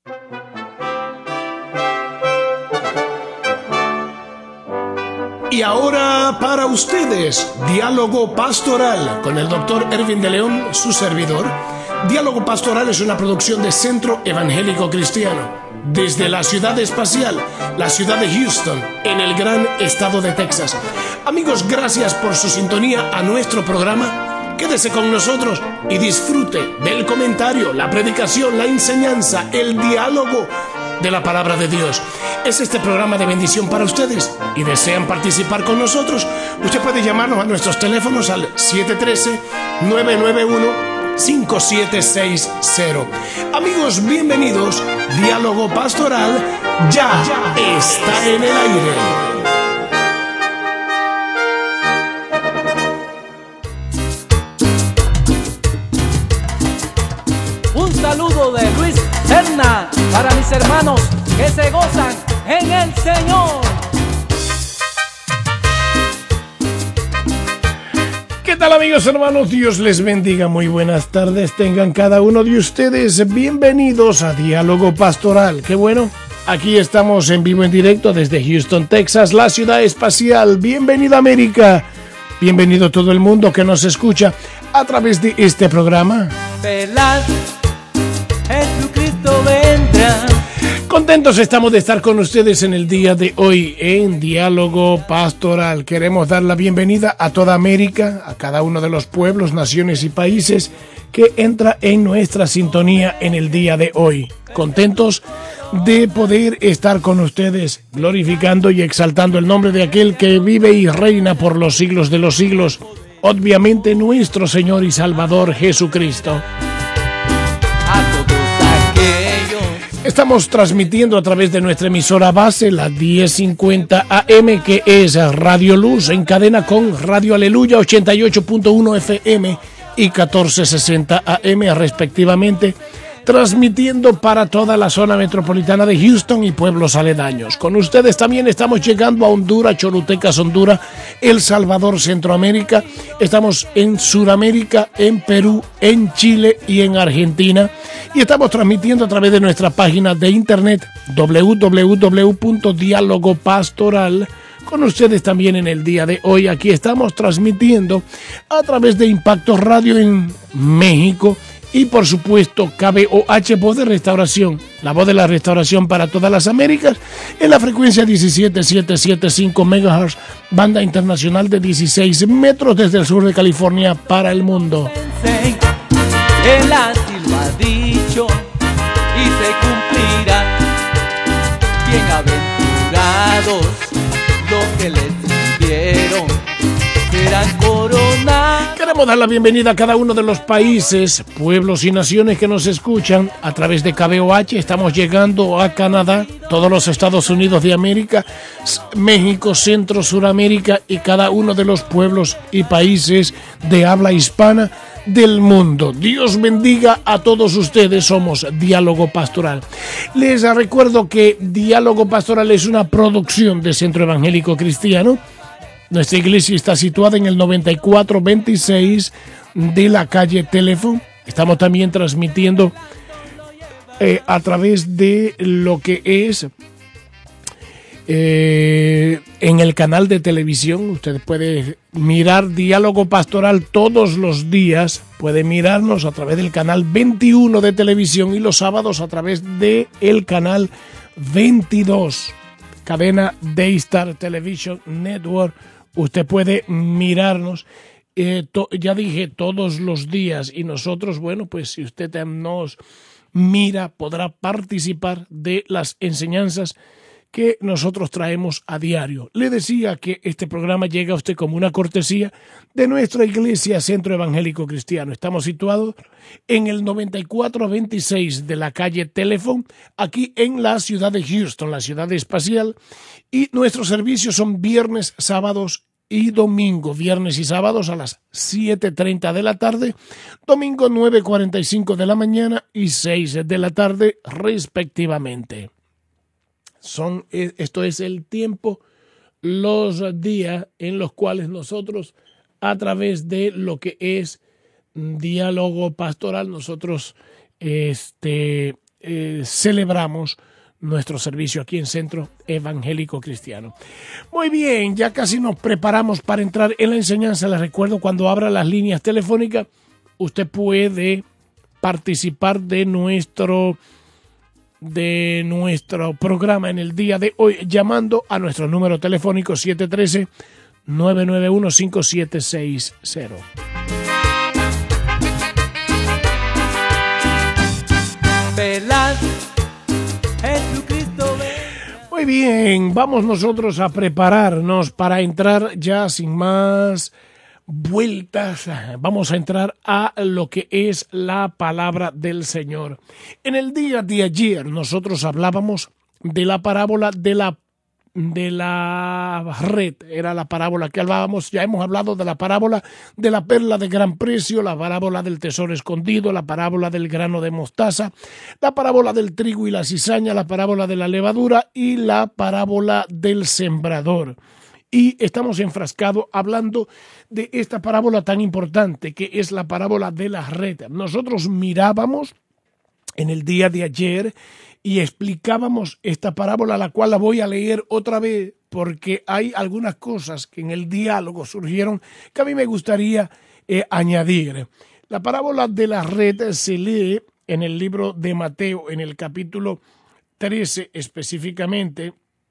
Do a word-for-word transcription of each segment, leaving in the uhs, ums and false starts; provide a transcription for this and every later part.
Y ahora para ustedes, Diálogo Pastoral con el doctor Ervin de León, su servidor. Diálogo Pastoral es una producción de Centro Evangélico Cristiano, desde la ciudad espacial, la ciudad de Houston, en el gran estado de Texas. Amigos, gracias por su sintonía a nuestro programa. Quédese con nosotros y disfrute del comentario, la predicación, la enseñanza, el diálogo de la palabra de Dios. Es este programa de bendición para ustedes y desean participar con nosotros. Usted puede llamarnos a nuestros teléfonos al siete uno tres, nueve nueve uno, cinco siete seis cero. Amigos, bienvenidos. Diálogo Pastoral ya está en el aire. Un saludo de Luis Serna para mis hermanos que se gozan en el Señor. ¿Qué tal, amigos, hermanos? Dios les bendiga. Muy buenas tardes. Tengan cada uno de ustedes bienvenidos a Diálogo Pastoral. Qué bueno. Aquí estamos en vivo en directo desde Houston, Texas, la ciudad espacial. Bienvenida, América. Bienvenido todo el mundo que nos escucha a través de este programa. Velad, Jesucristo vendrá. Contentos estamos de estar con ustedes en el día de hoy en Diálogo Pastoral. Queremos dar la bienvenida a toda América, a cada uno de los pueblos, naciones y países que entra en nuestra sintonía en el día de hoy. Contentos de poder estar con ustedes, glorificando y exaltando el nombre de aquel que vive y reina por los siglos de los siglos, obviamente nuestro Señor y Salvador Jesucristo. Estamos transmitiendo a través de nuestra emisora base, la diez cincuenta A M, que es Radio Luz, en cadena con Radio Aleluya ochenta y ocho punto uno F M y catorce sesenta A M respectivamente, transmitiendo para toda la zona metropolitana de Houston y pueblos aledaños. Con ustedes también estamos llegando a Honduras, Chorutecas, Honduras, El Salvador, Centroamérica. Estamos en Sudamérica, en Perú, en Chile y en Argentina. Y estamos transmitiendo a través de nuestra página de internet doble u doble u doble u punto diálogo pastoral. Con ustedes también en el día de hoy. Aquí estamos transmitiendo a través de Impacto Radio en México. Y por supuesto K B O H, Voz de Restauración, la voz de la restauración para todas las Américas, en la frecuencia diecisiete mil setecientos setenta y cinco megahertz, banda internacional de dieciséis metros desde el sur de California para el mundo. Él así lo ha dicho y se cumplirá. Bienaventurados los que les sirvieron, serán coronados. Queremos dar la bienvenida a cada uno de los países, pueblos y naciones que nos escuchan a través de K B O H. Estamos llegando a Canadá, todos los Estados Unidos de América, México, Centro, Suramérica y cada uno de los pueblos y países de habla hispana del mundo. Dios bendiga a todos ustedes. Somos Diálogo Pastoral. Les recuerdo que Diálogo Pastoral es una producción de Centro Evangélico Cristiano. Nuestra iglesia está situada en el noventa y cuatro veintiséis de la calle Teléfono. Estamos también transmitiendo eh, a través de lo que es eh, en el canal de televisión. Usted puede mirar Diálogo Pastoral todos los días. Puede mirarnos a través del canal veintiuno de televisión y los sábados a través del canal veintidós. Cadena Daystar Television Network. Usted puede mirarnos, eh, to, ya dije, todos los días. Y nosotros, bueno, pues si usted nos mira, podrá participar de las enseñanzas que nosotros traemos a diario. Le decía que este programa llega a usted como una cortesía de nuestra iglesia Centro Evangélico Cristiano. Estamos situados en el noventa y cuatro veintiséis de la calle Teléfono, aquí en la ciudad de Houston, la ciudad espacial. Y nuestros servicios son viernes, sábados y domingo. Viernes y sábados a las siete treinta de la tarde, domingo nueve cuarenta y cinco de la mañana y seis de la tarde respectivamente. Son, esto es el tiempo, los días en los cuales nosotros, a través de lo que es Diálogo Pastoral, nosotros este, eh, celebramos nuestro servicio aquí en Centro Evangélico Cristiano. Muy bien, ya casi nos preparamos para entrar en la enseñanza. Les recuerdo, cuando abra las líneas telefónicas, usted puede participar de nuestro, de nuestro programa en el día de hoy, llamando a nuestro número telefónico siete uno tres, nueve nueve uno, cinco siete seis cero. Velas, Jesucristo, ven. Muy bien, vamos nosotros a prepararnos para entrar ya sin más vueltas. Vamos a entrar a lo que es la palabra del Señor. En el día de ayer nosotros hablábamos de la parábola de la de la red. Era la parábola que hablábamos. Ya hemos hablado de la parábola de la perla de gran precio, la parábola del tesoro escondido, la parábola del grano de mostaza, la parábola del trigo y la cizaña, la parábola de la levadura y la parábola del sembrador. Y estamos enfrascados hablando de esta parábola tan importante que es la parábola de la red. Nosotros mirábamos en el día de ayer y explicábamos esta parábola, la cual la voy a leer otra vez porque hay algunas cosas que en el diálogo surgieron que a mí me gustaría eh, añadir. La parábola de la red se lee en el libro de Mateo, en el capítulo trece específicamente.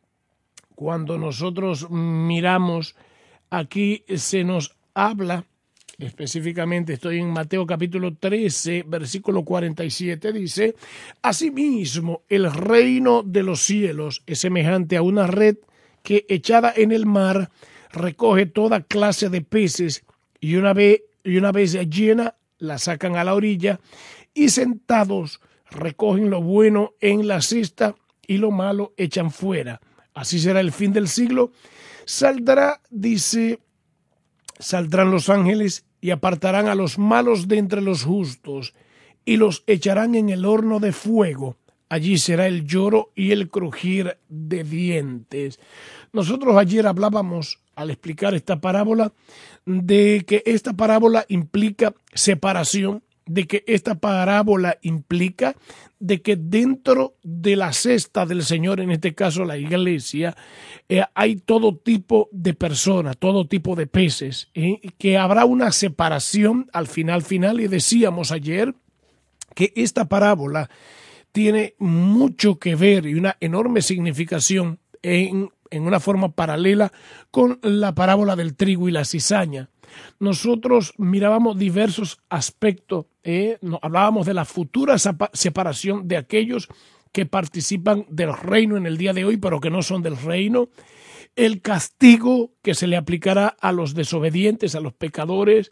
Cuando nosotros miramos, aquí se nos habla, específicamente estoy en Mateo capítulo trece, versículo cuarenta y siete, dice: asimismo, el reino de los cielos es semejante a una red que, echada en el mar, recoge toda clase de peces, y una vez, y una vez llena, la sacan a la orilla, y sentados recogen lo bueno en la cesta y lo malo echan fuera. Así será el fin del siglo. Saldrá, dice, saldrán los ángeles y apartarán a los malos de entre los justos y los echarán en el horno de fuego. Allí será el lloro y el crujir de dientes. Nosotros ayer hablábamos, al explicar esta parábola, de que esta parábola implica separación, de que esta parábola implica de que dentro de la cesta del Señor, en este caso la iglesia, eh, hay todo tipo de personas, todo tipo de peces, eh, que habrá una separación al final final. Y decíamos ayer que esta parábola tiene mucho que ver y una enorme significación en, en una forma paralela con la parábola del trigo y la cizaña. Nosotros mirábamos diversos aspectos, eh, no, hablábamos de la futura separación de aquellos que participan del reino en el día de hoy, pero que no son del reino, el castigo que se le aplicará a los desobedientes, a los pecadores.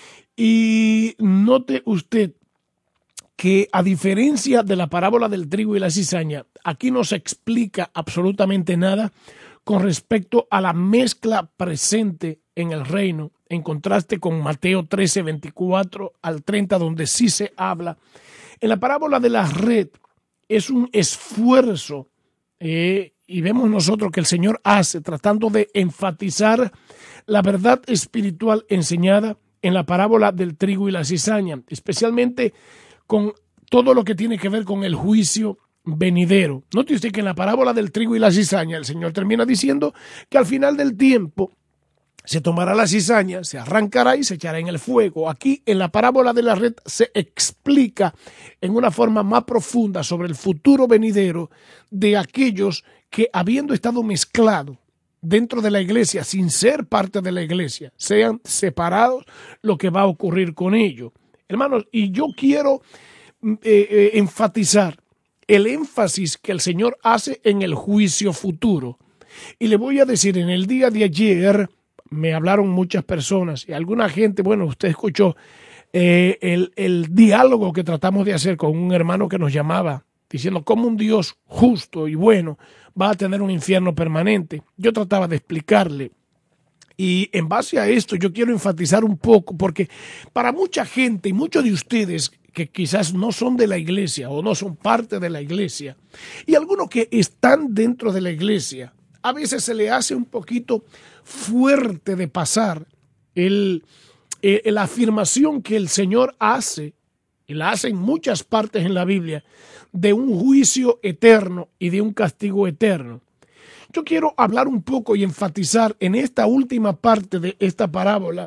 Y note usted que, a diferencia de la parábola del trigo y la cizaña, aquí no se explica absolutamente nada con respecto a la mezcla presente en el reino, en contraste con Mateo trece, veinticuatro al treinta, donde sí se habla. En la parábola de la red es un esfuerzo, eh, y vemos nosotros que el Señor hace tratando de enfatizar la verdad espiritual enseñada en la parábola del trigo y la cizaña, especialmente con todo lo que tiene que ver con el juicio venidero. Note usted que en la parábola del trigo y la cizaña el Señor termina diciendo que al final del tiempo se tomará la cizaña, se arrancará y se echará en el fuego. Aquí en la parábola de la red se explica en una forma más profunda sobre el futuro venidero de aquellos que, habiendo estado mezclados dentro de la iglesia sin ser parte de la iglesia, sean separados, lo que va a ocurrir con ellos. Hermanos, y yo quiero eh, eh, enfatizar el énfasis que el Señor hace en el juicio futuro. Y le voy a decir, en el día de ayer me hablaron muchas personas y alguna gente, bueno, usted escuchó eh, el, el diálogo que tratamos de hacer con un hermano que nos llamaba, diciendo cómo un Dios justo y bueno va a tener un infierno permanente. Yo trataba de explicarle. Y en base a esto yo quiero enfatizar un poco, porque para mucha gente y muchos de ustedes que quizás no son de la iglesia o no son parte de la iglesia, y algunos que están dentro de la iglesia, a veces se le hace un poquito fuerte de pasar el, el, la afirmación que el Señor hace y la hace en muchas partes en la Biblia, de un juicio eterno y de un castigo eterno. Yo quiero hablar un poco y enfatizar en esta última parte de esta parábola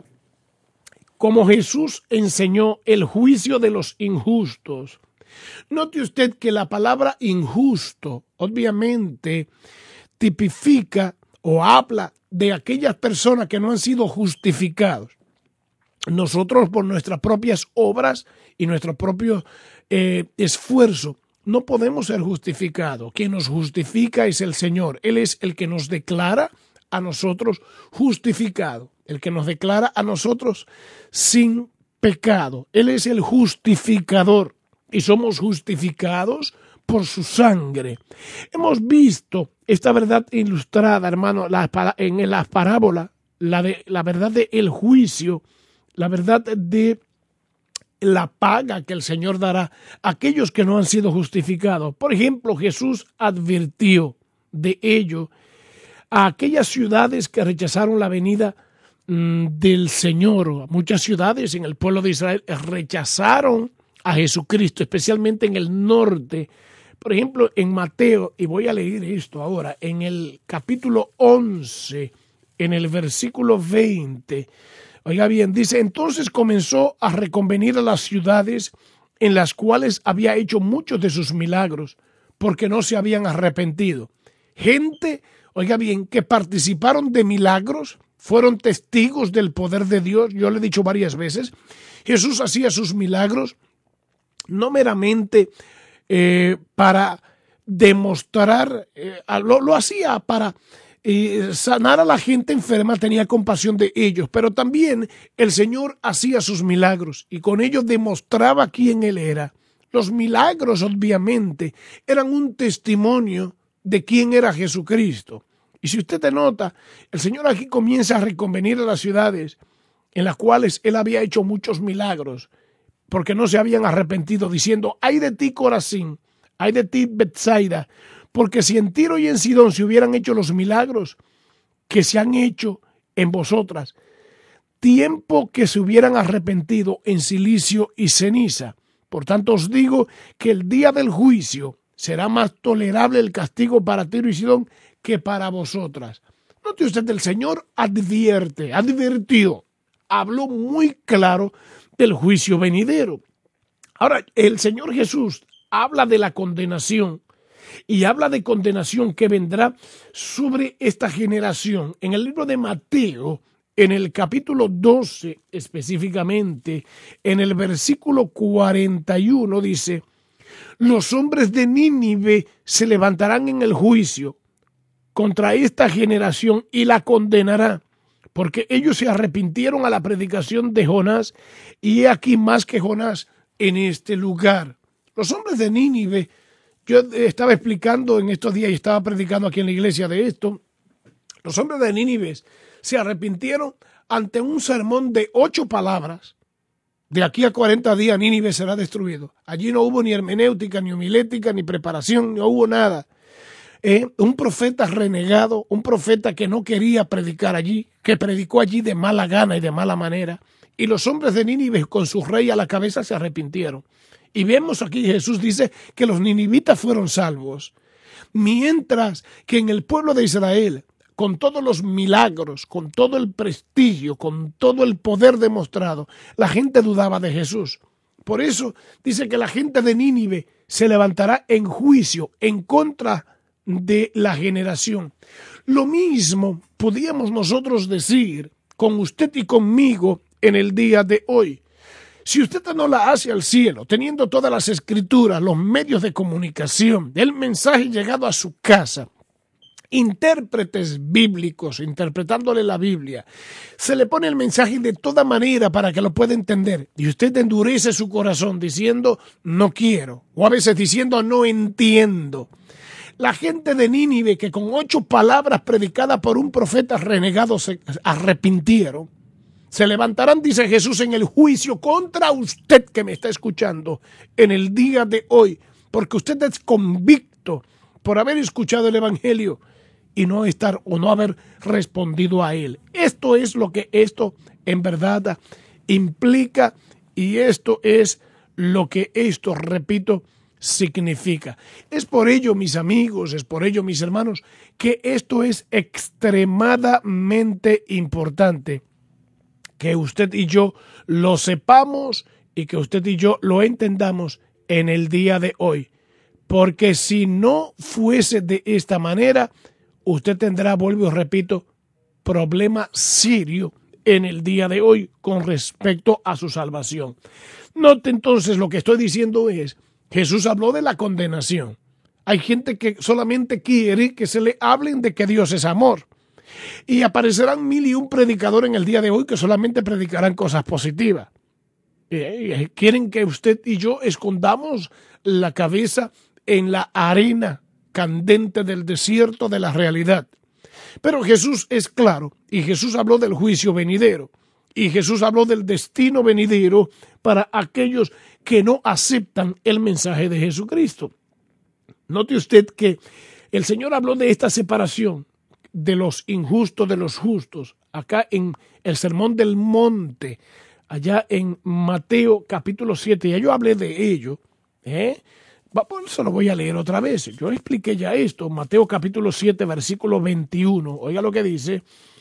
cómo Jesús enseñó el juicio de los injustos. Note usted que la palabra injusto obviamente tipifica o habla de aquellas personas que no han sido justificados. Nosotros por nuestras propias obras y nuestro propio eh, esfuerzo no podemos ser justificados. Quien nos justifica es el Señor. Él es el que nos declara a nosotros justificados, el que nos declara a nosotros sin pecado. Él es el justificador y somos justificados por su sangre. Hemos visto esta verdad ilustrada, hermano, en la parábola, la, de, la verdad del juicio, la verdad de la paga que el Señor dará a aquellos que no han sido justificados. Por ejemplo, Jesús advirtió de ello a aquellas ciudades que rechazaron la venida mmm, del Señor. Muchas ciudades en el pueblo de Israel rechazaron a Jesucristo, especialmente en el norte. Por ejemplo, en Mateo, y voy a leer esto ahora, en el capítulo once, en el versículo veinte, oiga bien, dice, entonces comenzó a reconvenir a las ciudades en las cuales había hecho muchos de sus milagros, porque no se habían arrepentido. Gente, oiga bien, que participaron de milagros, fueron testigos del poder de Dios. Yo le he dicho varias veces, Jesús hacía sus milagros no meramente eh, para demostrar, eh, lo, lo hacía para eh, sanar a la gente enferma, tenía compasión de ellos, pero también el Señor hacía sus milagros y con ellos demostraba quién Él era. Los milagros, obviamente, eran un testimonio de quién era Jesucristo. Y si usted te nota, el Señor aquí comienza a reconvenir a las ciudades en las cuales Él había hecho muchos milagros, porque no se habían arrepentido, diciendo, ay de ti Corazín, ay de ti Betsaida, porque si en Tiro y en Sidón se hubieran hecho los milagros que se han hecho en vosotras, tiempo que se hubieran arrepentido en silicio y ceniza. Por tanto os digo que el día del juicio será más tolerable el castigo para Tiro y Sidón que para vosotras. Note usted, el Señor advierte, advirtió, habló muy claro del juicio venidero. Ahora, el Señor Jesús habla de la condenación y habla de condenación que vendrá sobre esta generación. En el libro de Mateo, en el capítulo doce específicamente, en el versículo cuarenta y uno dice, los hombres de Nínive se levantarán en el juicio contra esta generación y la condenará, porque ellos se arrepintieron a la predicación de Jonás, y he aquí más que Jonás en este lugar. Los hombres de Nínive, yo estaba explicando en estos días y estaba predicando aquí en la iglesia de esto, los hombres de Nínive se arrepintieron ante un sermón de ocho palabras. De aquí a cuarenta días Nínive será destruido. Allí no hubo ni hermenéutica, ni homilética, ni preparación, no hubo nada. Eh, un profeta renegado, un profeta que no quería predicar allí, que predicó allí de mala gana y de mala manera. Y los hombres de Nínive con su rey a la cabeza se arrepintieron. Y vemos aquí, Jesús dice que los ninivitas fueron salvos. Mientras que en el pueblo de Israel, con todos los milagros, con todo el prestigio, con todo el poder demostrado, la gente dudaba de Jesús. Por eso dice que la gente de Nínive se levantará en juicio en contra de la generación. Lo mismo podíamos nosotros decir con usted y conmigo en el día de hoy. Si usted no la hace al cielo, teniendo todas las escrituras, los medios de comunicación, el mensaje llegado a su casa, intérpretes bíblicos interpretándole la Biblia, se le pone el mensaje de toda manera para que lo pueda entender, y usted endurece su corazón diciendo no quiero, o a veces diciendo no entiendo. La gente de Nínive, que con ocho palabras predicadas por un profeta renegado se arrepintieron, se levantarán, dice Jesús, en el juicio contra usted que me está escuchando en el día de hoy, porque usted es convicto por haber escuchado el evangelio y no estar o no haber respondido a él. Esto es lo que esto en verdad implica, y esto es lo que esto, repito, significa. Es por ello, mis amigos, es por ello, mis hermanos, que esto es extremadamente importante, que usted y yo lo sepamos y que usted y yo lo entendamos en el día de hoy. Porque si no fuese de esta manera, usted tendrá, vuelvo y repito, problema serio en el día de hoy con respecto a su salvación. Note entonces, lo que estoy diciendo es, Jesús habló de la condenación. Hay gente que solamente quiere que se le hablen de que Dios es amor. Y aparecerán mil y un predicadores en el día de hoy que solamente predicarán cosas positivas. Eh, quieren que usted y yo escondamos la cabeza en la arena candente del desierto de la realidad. Pero Jesús es claro, y Jesús habló del juicio venidero, y Jesús habló del destino venidero para aquellos que no aceptan el mensaje de Jesucristo. Note usted que el Señor habló de esta separación de los injustos de los justos, acá en el Sermón del Monte, allá en Mateo capítulo siete, ya yo hablé de ello, ¿eh? Por eso lo voy a leer otra vez. Yo expliqué ya esto, Mateo capítulo siete, versículo veintiuno. Oiga lo que dice.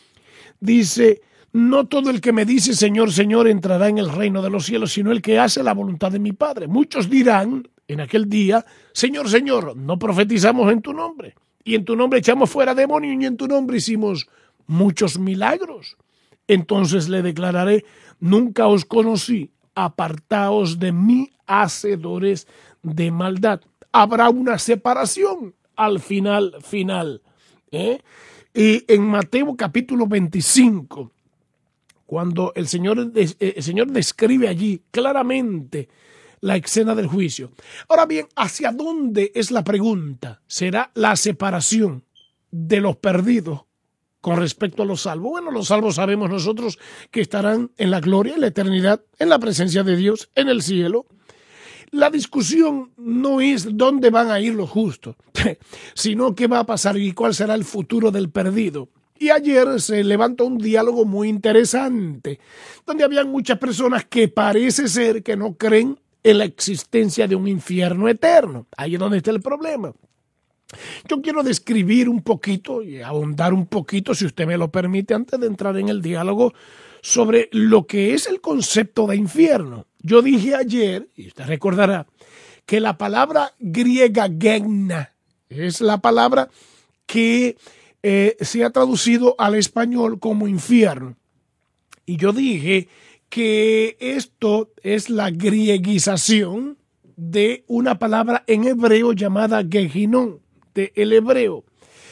Dice, no todo el que me dice Señor, Señor entrará en el reino de los cielos, sino el que hace la voluntad de mi Padre. Muchos dirán en aquel día, Señor, Señor, no profetizamos en tu nombre, y en tu nombre echamos fuera demonios, y en tu nombre hicimos muchos milagros. Entonces le declararé, nunca os conocí, apartaos de mí, hacedores de maldad. Habrá una separación al final, final. ¿eh? Y en Mateo capítulo veinticinco, cuando el Señor, el Señor describe allí claramente la escena del juicio. Ahora bien, ¿hacia dónde es la pregunta? ¿Será la separación de los perdidos con respecto a los salvos? Bueno, los salvos sabemos nosotros que estarán en la gloria, en la eternidad, en la presencia de Dios, en el cielo. La discusión no es dónde van a ir los justos, sino qué va a pasar y cuál será el futuro del perdido. Y ayer se levantó un diálogo muy interesante, donde habían muchas personas que parece ser que no creen en la existencia de un infierno eterno. Ahí es donde está el problema. Yo quiero describir un poquito y ahondar un poquito, si usted me lo permite, antes de entrar en el diálogo, sobre lo que es el concepto de infierno. Yo dije ayer, y usted recordará, que la palabra griega Gehenna es la palabra que eh, se ha traducido al español como infierno. Y yo dije que esto es la grieguización de una palabra en hebreo llamada Gehinnom, de el hebreo.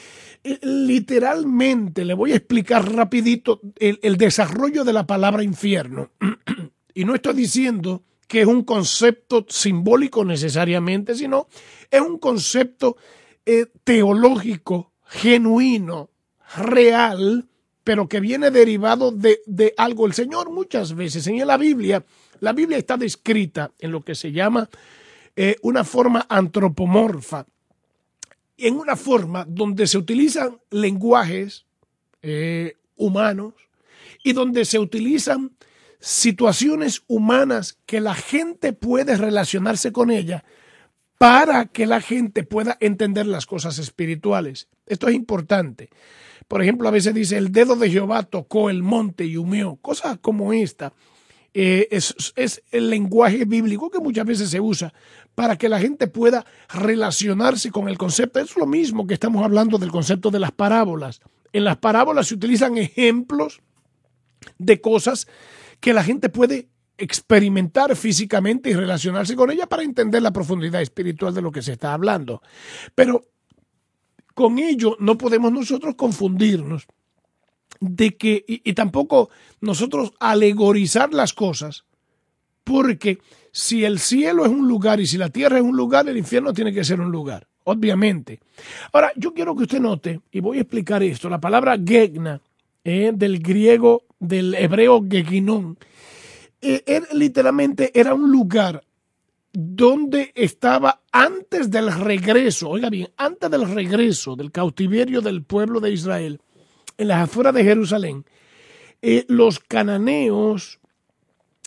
Literalmente, le voy a explicar rapidito el, el desarrollo de la palabra infierno. Y no estoy diciendo que es un concepto simbólico necesariamente, sino es un concepto eh, teológico, genuino, real, pero que viene derivado de, de algo. El Señor muchas veces en la Biblia, la Biblia está descrita en lo que se llama eh, una forma antropomorfa, en una forma donde se utilizan lenguajes eh, humanos y donde se utilizan situaciones humanas que la gente puede relacionarse con ellas para que la gente pueda entender las cosas espirituales. Esto es importante. Por ejemplo, a veces dice, el dedo de Jehová tocó el monte y humeó. Cosas como esta. Eh, es, es el lenguaje bíblico que muchas veces se usa para que la gente pueda relacionarse con el concepto. Es lo mismo que estamos hablando del concepto de las parábolas. En las parábolas se utilizan ejemplos de cosas que la gente puede experimentar físicamente y relacionarse con ella para entender la profundidad espiritual de lo que se está hablando. Pero con ello no podemos nosotros confundirnos de que, y, y tampoco nosotros alegorizar las cosas, porque si el cielo es un lugar y si la tierra es un lugar, el infierno tiene que ser un lugar, obviamente. Ahora, yo quiero que usted note, y voy a explicar esto, la palabra Gehenna, eh, del griego, del hebreo Gehinnom, eh, er, literalmente era un lugar donde estaba antes del regreso, oiga bien, antes del regreso del cautiverio del pueblo de Israel, en las afueras de Jerusalén, eh, los cananeos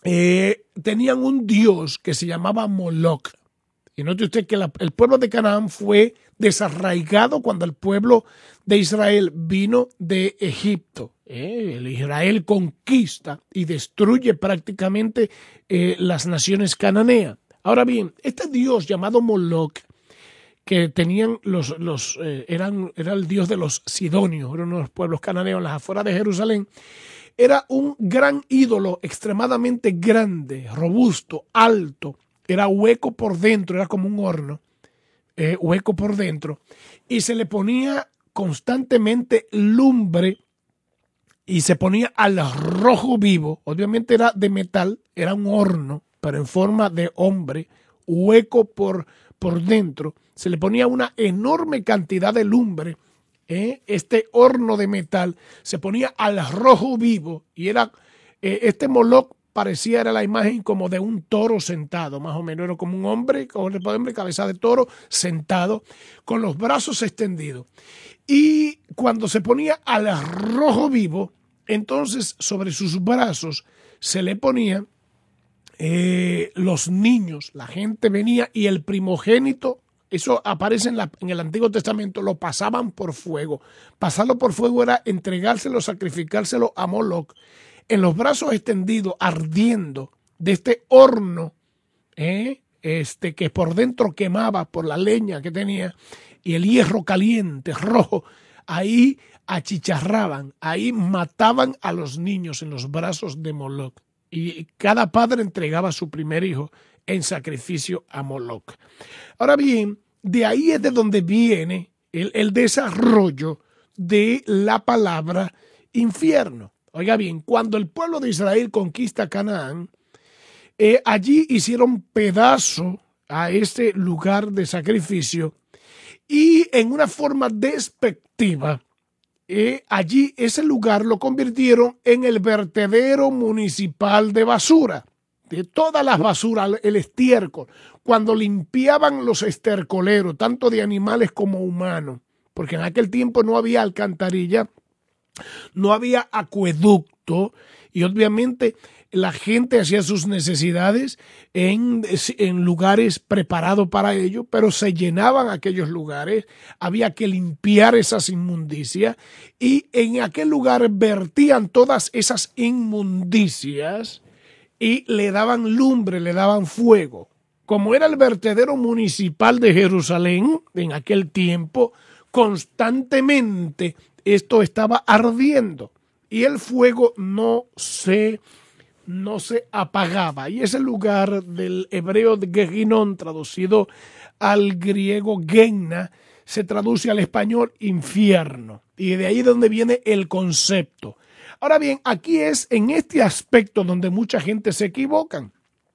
eh, tenían un dios que se llamaba Moloch. Y note usted que la, el pueblo de Canaán fue desarraigado cuando el pueblo de Israel vino de Egipto. Eh, el Israel conquista y destruye prácticamente eh, las naciones cananeas. Ahora bien, este dios llamado Moloch, que tenían los, los eh, eran, era el dios de los sidonios, eran unos pueblos cananeos en las afueras de Jerusalén, era un gran ídolo extremadamente grande, robusto, alto, era hueco por dentro, era como un horno, eh, hueco por dentro, y se le ponía constantemente lumbre y se ponía al rojo vivo. Obviamente era de metal, era un horno, pero en forma de hombre, hueco por, por dentro. Se le ponía una enorme cantidad de lumbre. ¿eh? Este horno de metal se ponía al rojo vivo y era eh, este Moloch parecía, era la imagen como de un toro sentado, más o menos, era como un hombre, como un hombre, cabeza de toro, sentado, con los brazos extendidos. Y cuando se ponía al rojo vivo, entonces sobre sus brazos se le ponían eh, los niños, la gente venía y el primogénito, eso aparece en, la, en el Antiguo Testamento, lo pasaban por fuego. Pasarlo por fuego era entregárselo, sacrificárselo a Moloch, en los brazos extendidos, ardiendo de este horno, ¿eh? este, que por dentro quemaba por la leña que tenía y el hierro caliente, rojo. Ahí achicharraban, ahí mataban a los niños en los brazos de Moloch. Y cada padre entregaba a su primer hijo en sacrificio a Moloch. Ahora bien, de ahí es de donde viene el, el desarrollo de la palabra infierno. Oiga bien, cuando el pueblo de Israel conquista Canaán, eh, allí hicieron pedazo a este lugar de sacrificio y en una forma despectiva, eh, allí ese lugar lo convirtieron en el vertedero municipal de basura. De todas las basuras, el estiércol, cuando limpiaban los estercoleros, tanto de animales como humanos, porque en aquel tiempo no había alcantarilla, no había acueducto y obviamente la gente hacía sus necesidades en, en lugares preparados para ello, pero se llenaban aquellos lugares, había que limpiar esas inmundicias y en aquel lugar vertían todas esas inmundicias y le daban lumbre, le daban fuego. Como era el vertedero municipal de Jerusalén en aquel tiempo, constantemente esto estaba ardiendo y el fuego no se, no se apagaba. Y ese lugar del hebreo de Gehinón, traducido al griego Genna, se traduce al español infierno. Y de ahí es donde viene el concepto. Ahora bien, aquí es en este aspecto donde mucha gente se equivocan.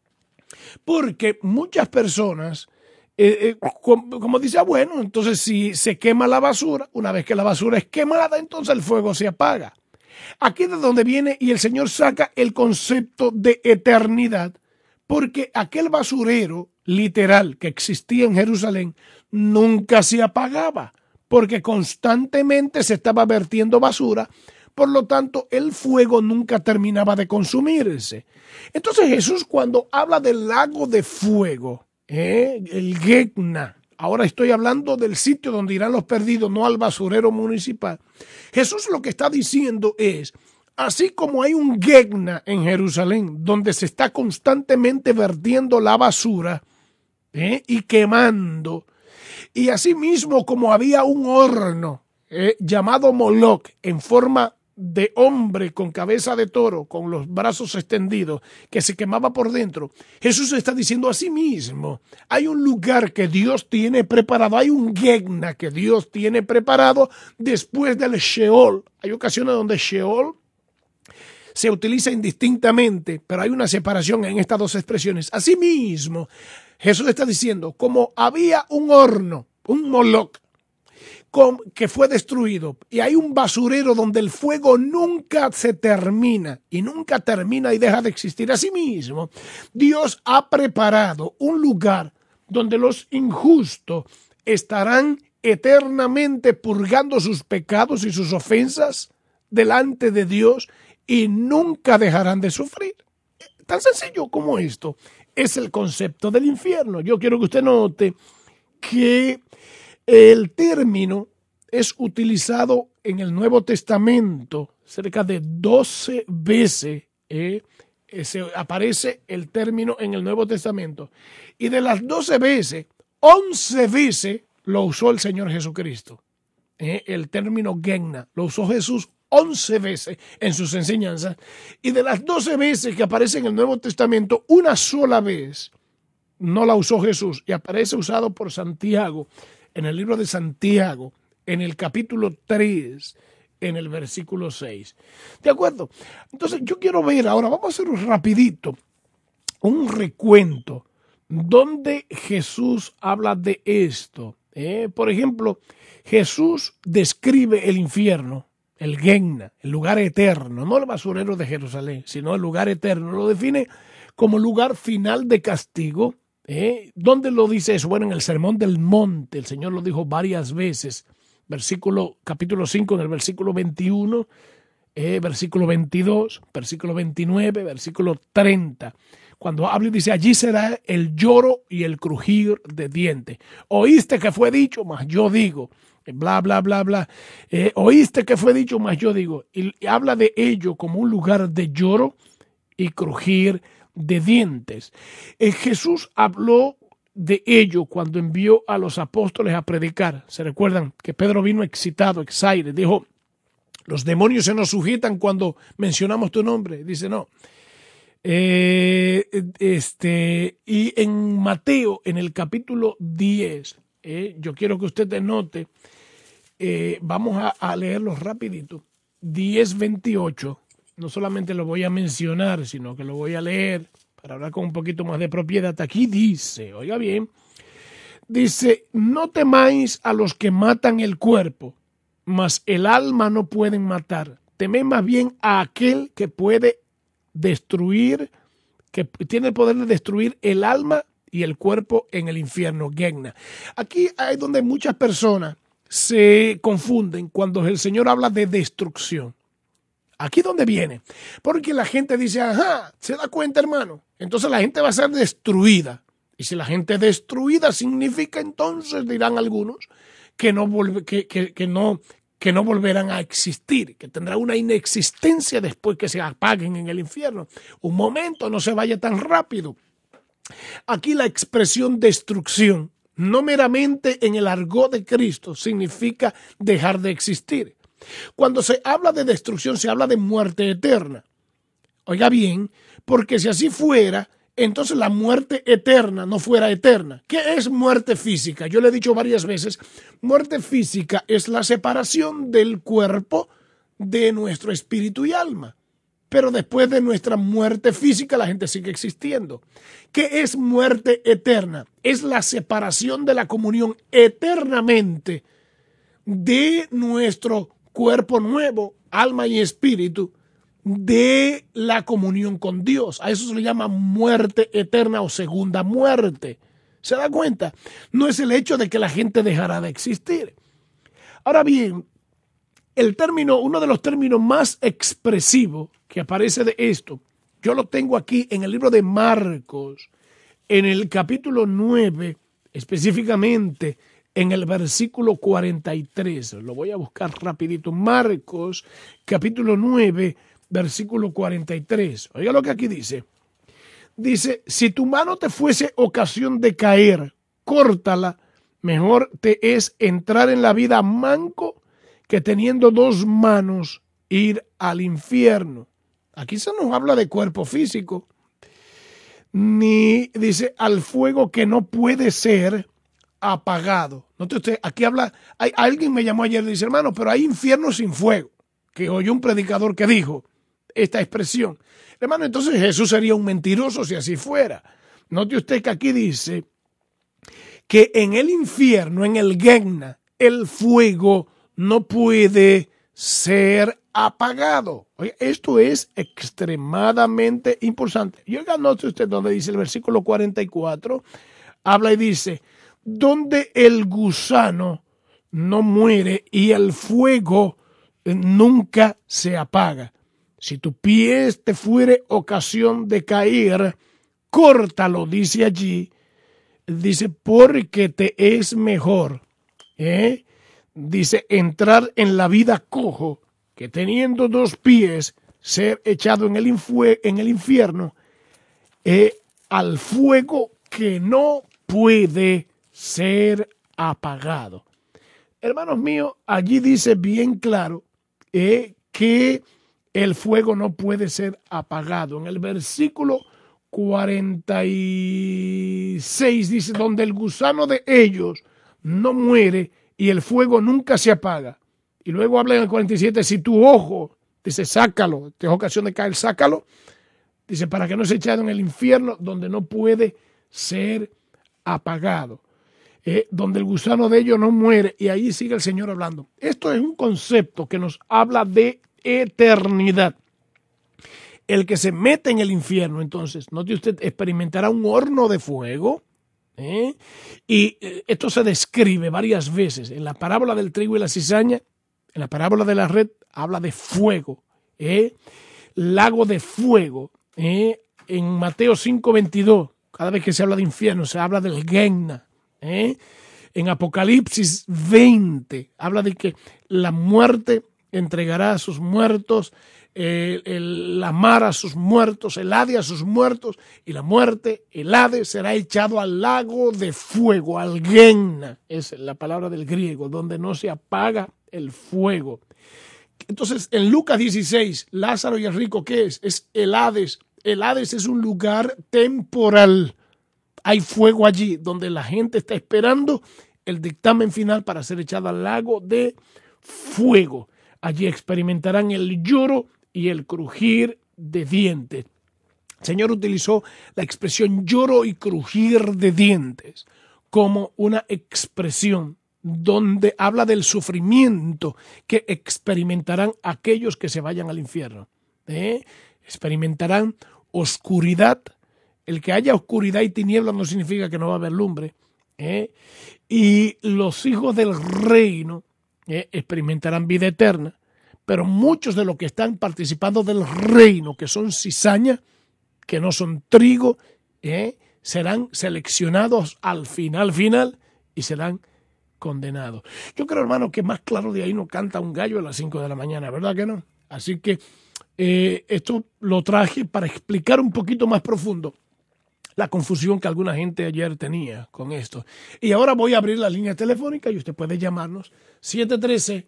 Porque muchas personas, eh, eh, como, como dice, ah, bueno, entonces si se quema la basura, una vez que la basura es quemada, entonces el fuego se apaga. Aquí es de donde viene y el Señor saca el concepto de eternidad, porque aquel basurero literal que existía en Jerusalén nunca se apagaba, porque constantemente se estaba vertiendo basura. Por lo tanto, el fuego nunca terminaba de consumirse. Entonces Jesús, cuando habla del lago de fuego, ¿eh? el Gehenna, ahora estoy hablando del sitio donde irán los perdidos, no al basurero municipal. Jesús lo que está diciendo es, así como hay un Gehenna en Jerusalén, donde se está constantemente vertiendo la basura ¿eh? y quemando, y asimismo como había un horno ¿eh? llamado Moloch en forma de hombre con cabeza de toro, con los brazos extendidos, que se quemaba por dentro. Jesús está diciendo a sí mismo, hay un lugar que Dios tiene preparado, hay un Gehenna que Dios tiene preparado después del Sheol. Hay ocasiones donde Sheol se utiliza indistintamente, pero hay una separación en estas dos expresiones. Asimismo, Jesús está diciendo, como había un horno, un Moloch, que fue destruido y hay un basurero donde el fuego nunca se termina y nunca termina y deja de existir. Asimismo, Dios ha preparado un lugar donde los injustos estarán eternamente purgando sus pecados y sus ofensas delante de Dios y nunca dejarán de sufrir. Tan sencillo como esto es el concepto del infierno. Yo quiero que usted note que el término es utilizado en el Nuevo Testamento cerca de doce veces. Eh, se aparece el término en el Nuevo Testamento. Y de las doce veces, once veces lo usó el Señor Jesucristo. Eh, el término Gegna lo usó Jesús once veces en sus enseñanzas. Y de las doce veces que aparece en el Nuevo Testamento, una sola vez no la usó Jesús y aparece usado por Santiago en el libro de Santiago, en el capítulo tres, en el versículo seis. ¿De acuerdo? Entonces yo quiero ver ahora, vamos a hacer un rapidito, un recuento donde Jesús habla de esto. ¿eh? Por ejemplo, Jesús describe el infierno, el Gegna, el lugar eterno, no el basurero de Jerusalén, sino el lugar eterno. Lo define como lugar final de castigo. ¿Eh? ¿Dónde lo dice eso? Bueno, en el Sermón del Monte, el Señor lo dijo varias veces, versículo, capítulo cinco, en el versículo veintiuno, eh, versículo veintidós, versículo veintinueve, versículo treinta, cuando habla y dice, allí será el lloro y el crujir de dientes. Oíste que fue dicho, mas yo digo, bla, bla, bla, bla, eh, oíste que fue dicho, mas yo digo, y, y habla de ello como un lugar de lloro y crujir de dientes. Eh, Jesús habló de ello cuando envió a los apóstoles a predicar. ¿Se recuerdan que Pedro vino excitado, excited? Dijo, los demonios se nos sujetan cuando mencionamos tu nombre. Dice, no. Eh, este, y en Mateo, en el capítulo diez, eh, yo quiero que usted denote, eh, vamos a, a leerlo rapidito, diez veintiocho. No solamente lo voy a mencionar, sino que lo voy a leer para hablar con un poquito más de propiedad. Aquí dice, oiga bien, dice, no temáis a los que matan el cuerpo, mas el alma no pueden matar. Temed más bien a aquel que puede destruir, que tiene el poder de destruir el alma y el cuerpo en el infierno, Gegna. Aquí hay donde muchas personas se confunden cuando el Señor habla de destrucción. Aquí donde viene, porque la gente dice, ajá, se da cuenta, hermano, entonces la gente va a ser destruida. Y si la gente es destruida significa entonces, dirán algunos, que no, volve, que, que, que, no, que no volverán a existir, que tendrá una inexistencia después que se apaguen en el infierno. Un momento, no se vaya tan rápido. Aquí la expresión destrucción, no meramente en el argot de Cristo, significa dejar de existir. Cuando se habla de destrucción, se habla de muerte eterna. Oiga bien, porque si así fuera, entonces la muerte eterna no fuera eterna. ¿Qué es muerte física? Yo le he dicho varias veces, muerte física es la separación del cuerpo de nuestro espíritu y alma. Pero después de nuestra muerte física, la gente sigue existiendo. ¿Qué es muerte eterna? Es la separación de la comunión eternamente de nuestro cuerpo nuevo, alma y espíritu, de la comunión con Dios. A eso se le llama muerte eterna o segunda muerte. ¿Se da cuenta? No es el hecho de que la gente dejará de existir. Ahora bien, el término, uno de los términos más expresivos que aparece de esto, yo lo tengo aquí en el libro de Marcos, en el capítulo nueve, específicamente en el versículo cuarenta y tres. Lo voy a buscar rapidito. Marcos, capítulo nueve, versículo cuarenta y tres. Oiga lo que aquí dice. Dice, si tu mano te fuese ocasión de caer, córtala. Mejor te es entrar en la vida manco que teniendo dos manos ir al infierno. Aquí se nos habla de cuerpo físico. Ni dice al fuego que no puede ser apagado. Note usted, aquí habla, hay, alguien me llamó ayer y dice, hermano, pero hay infierno sin fuego. Que oyó un predicador que dijo esta expresión. Hermano, entonces Jesús sería un mentiroso si así fuera. Note usted que aquí dice que en el infierno, en el Gegna, el fuego no puede ser apagado. Oye, esto es extremadamente importante. Y oiga, note usted donde dice el versículo cuarenta y cuatro, habla y dice, donde el gusano no muere y el fuego nunca se apaga. Si tu pie te fuere ocasión de caer, córtalo, dice allí. Dice, porque te es mejor, ¿eh? Dice, entrar en la vida cojo, que teniendo dos pies, ser echado en el, infue, en el infierno, eh, al fuego que no puede ser apagado. Hermanos míos, allí dice bien claro eh, que el fuego no puede ser apagado. En el versículo cuarenta y seis dice, donde el gusano de ellos no muere y el fuego nunca se apaga. Y luego habla en el cuarenta y siete, si tu ojo, dice, sácalo, te es ocasión de caer, sácalo. Dice, para que no sea echado en el infierno donde no puede ser apagado. Eh, donde el gusano de ellos no muere. Y ahí sigue el Señor hablando. Esto es un concepto que nos habla de eternidad. El que se mete en el infierno, entonces, note usted, experimentará un horno de fuego. ¿eh? Y eh, esto se describe varias veces. En la parábola del trigo y la cizaña, en la parábola de la red, habla de fuego. ¿eh? Lago de fuego. ¿eh? En Mateo cinco veintidós, cada vez que se habla de infierno, se habla del Gehenna. ¿eh? En Apocalipsis veinte, habla de que la muerte entregará a sus muertos, el, el, la mar a sus muertos, el Hades a sus muertos, y la muerte, el Hades, será echado al lago de fuego, al Gehenna, es la palabra del griego, donde no se apaga el fuego. Entonces, en Lucas dieciséis, Lázaro y el rico, ¿qué es? Es el Hades. El Hades es un lugar temporal. Hay fuego allí donde la gente está esperando el dictamen final para ser echada al lago de fuego. Allí experimentarán el lloro y el crujir de dientes. El Señor utilizó la expresión lloro y crujir de dientes como una expresión donde habla del sufrimiento que experimentarán aquellos que se vayan al infierno. ¿eh? Experimentarán oscuridad. El que haya oscuridad y tinieblas no significa que no va a haber lumbre. ¿eh? Y los hijos del reino ¿eh? experimentarán vida eterna. Pero muchos de los que están participando del reino, que son cizaña, que no son trigo, ¿eh? serán seleccionados al final, final, y serán condenados. Yo creo, hermano, que más claro de ahí no canta un gallo a las cinco de la mañana, ¿verdad que no? Así que eh, esto lo traje para explicar un poquito más profundo la confusión que alguna gente ayer tenía con esto. Y ahora voy a abrir la línea telefónica y usted puede llamarnos siete uno tres,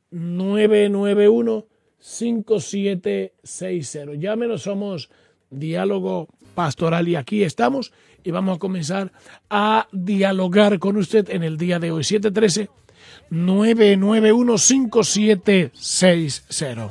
nueve nueve uno, cinco siete seis cero. Llámenos, somos Diálogo Pastoral y aquí estamos y vamos a comenzar a dialogar con usted en el día de hoy. siete uno tres, nueve nueve uno, cinco siete seis cero.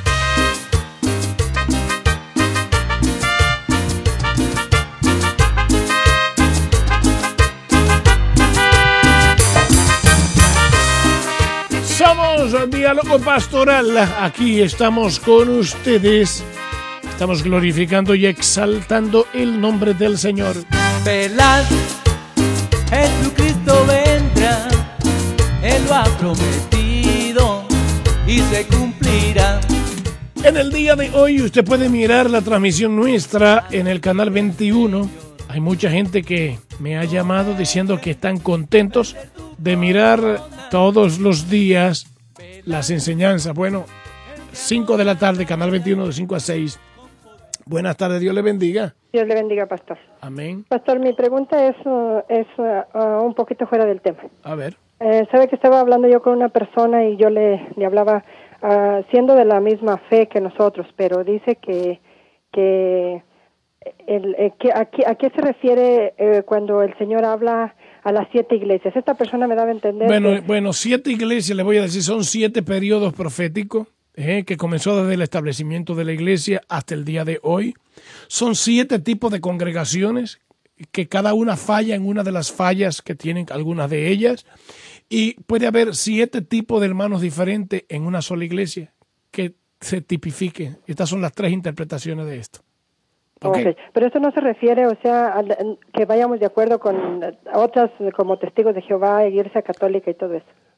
Somos Diálogo Pastoral, aquí estamos con ustedes, estamos glorificando y exaltando el nombre del Señor. Velad, Jesucristo vendrá, Él lo ha prometido y se cumplirá. En el día de hoy usted puede mirar la transmisión nuestra en el canal veintiuno. Hay mucha gente que me ha llamado diciendo que están contentos de mirar todos los días las enseñanzas. Bueno, cinco de la tarde, canal veintiuno, de cinco a seis. Buenas tardes, Dios le bendiga. Dios le bendiga, pastor. Amén. Pastor, mi pregunta es, uh, es uh, uh, un poquito fuera del tema. A ver. Eh, Sabe que estaba hablando yo con una persona y yo le, le hablaba uh, siendo de la misma fe que nosotros, pero dice que, que, el, eh, que a, qué, a qué se refiere eh, cuando el Señor habla a las siete iglesias. Esta persona me daba a entender Bueno, que... bueno, siete iglesias, le voy a decir, son siete periodos proféticos eh, que comenzó desde el establecimiento de la iglesia hasta el día de hoy. Son siete tipos de congregaciones que cada una falla en una de las fallas que tienen algunas de ellas, y puede haber siete tipos de hermanos diferentes en una sola iglesia que se tipifiquen. Estas son las tres interpretaciones de esto. Okay. Okay. Pero eso no se refiere, o sea, a que vayamos de acuerdo con otras como Testigos de Jehová, Iglesia Católica y todo eso.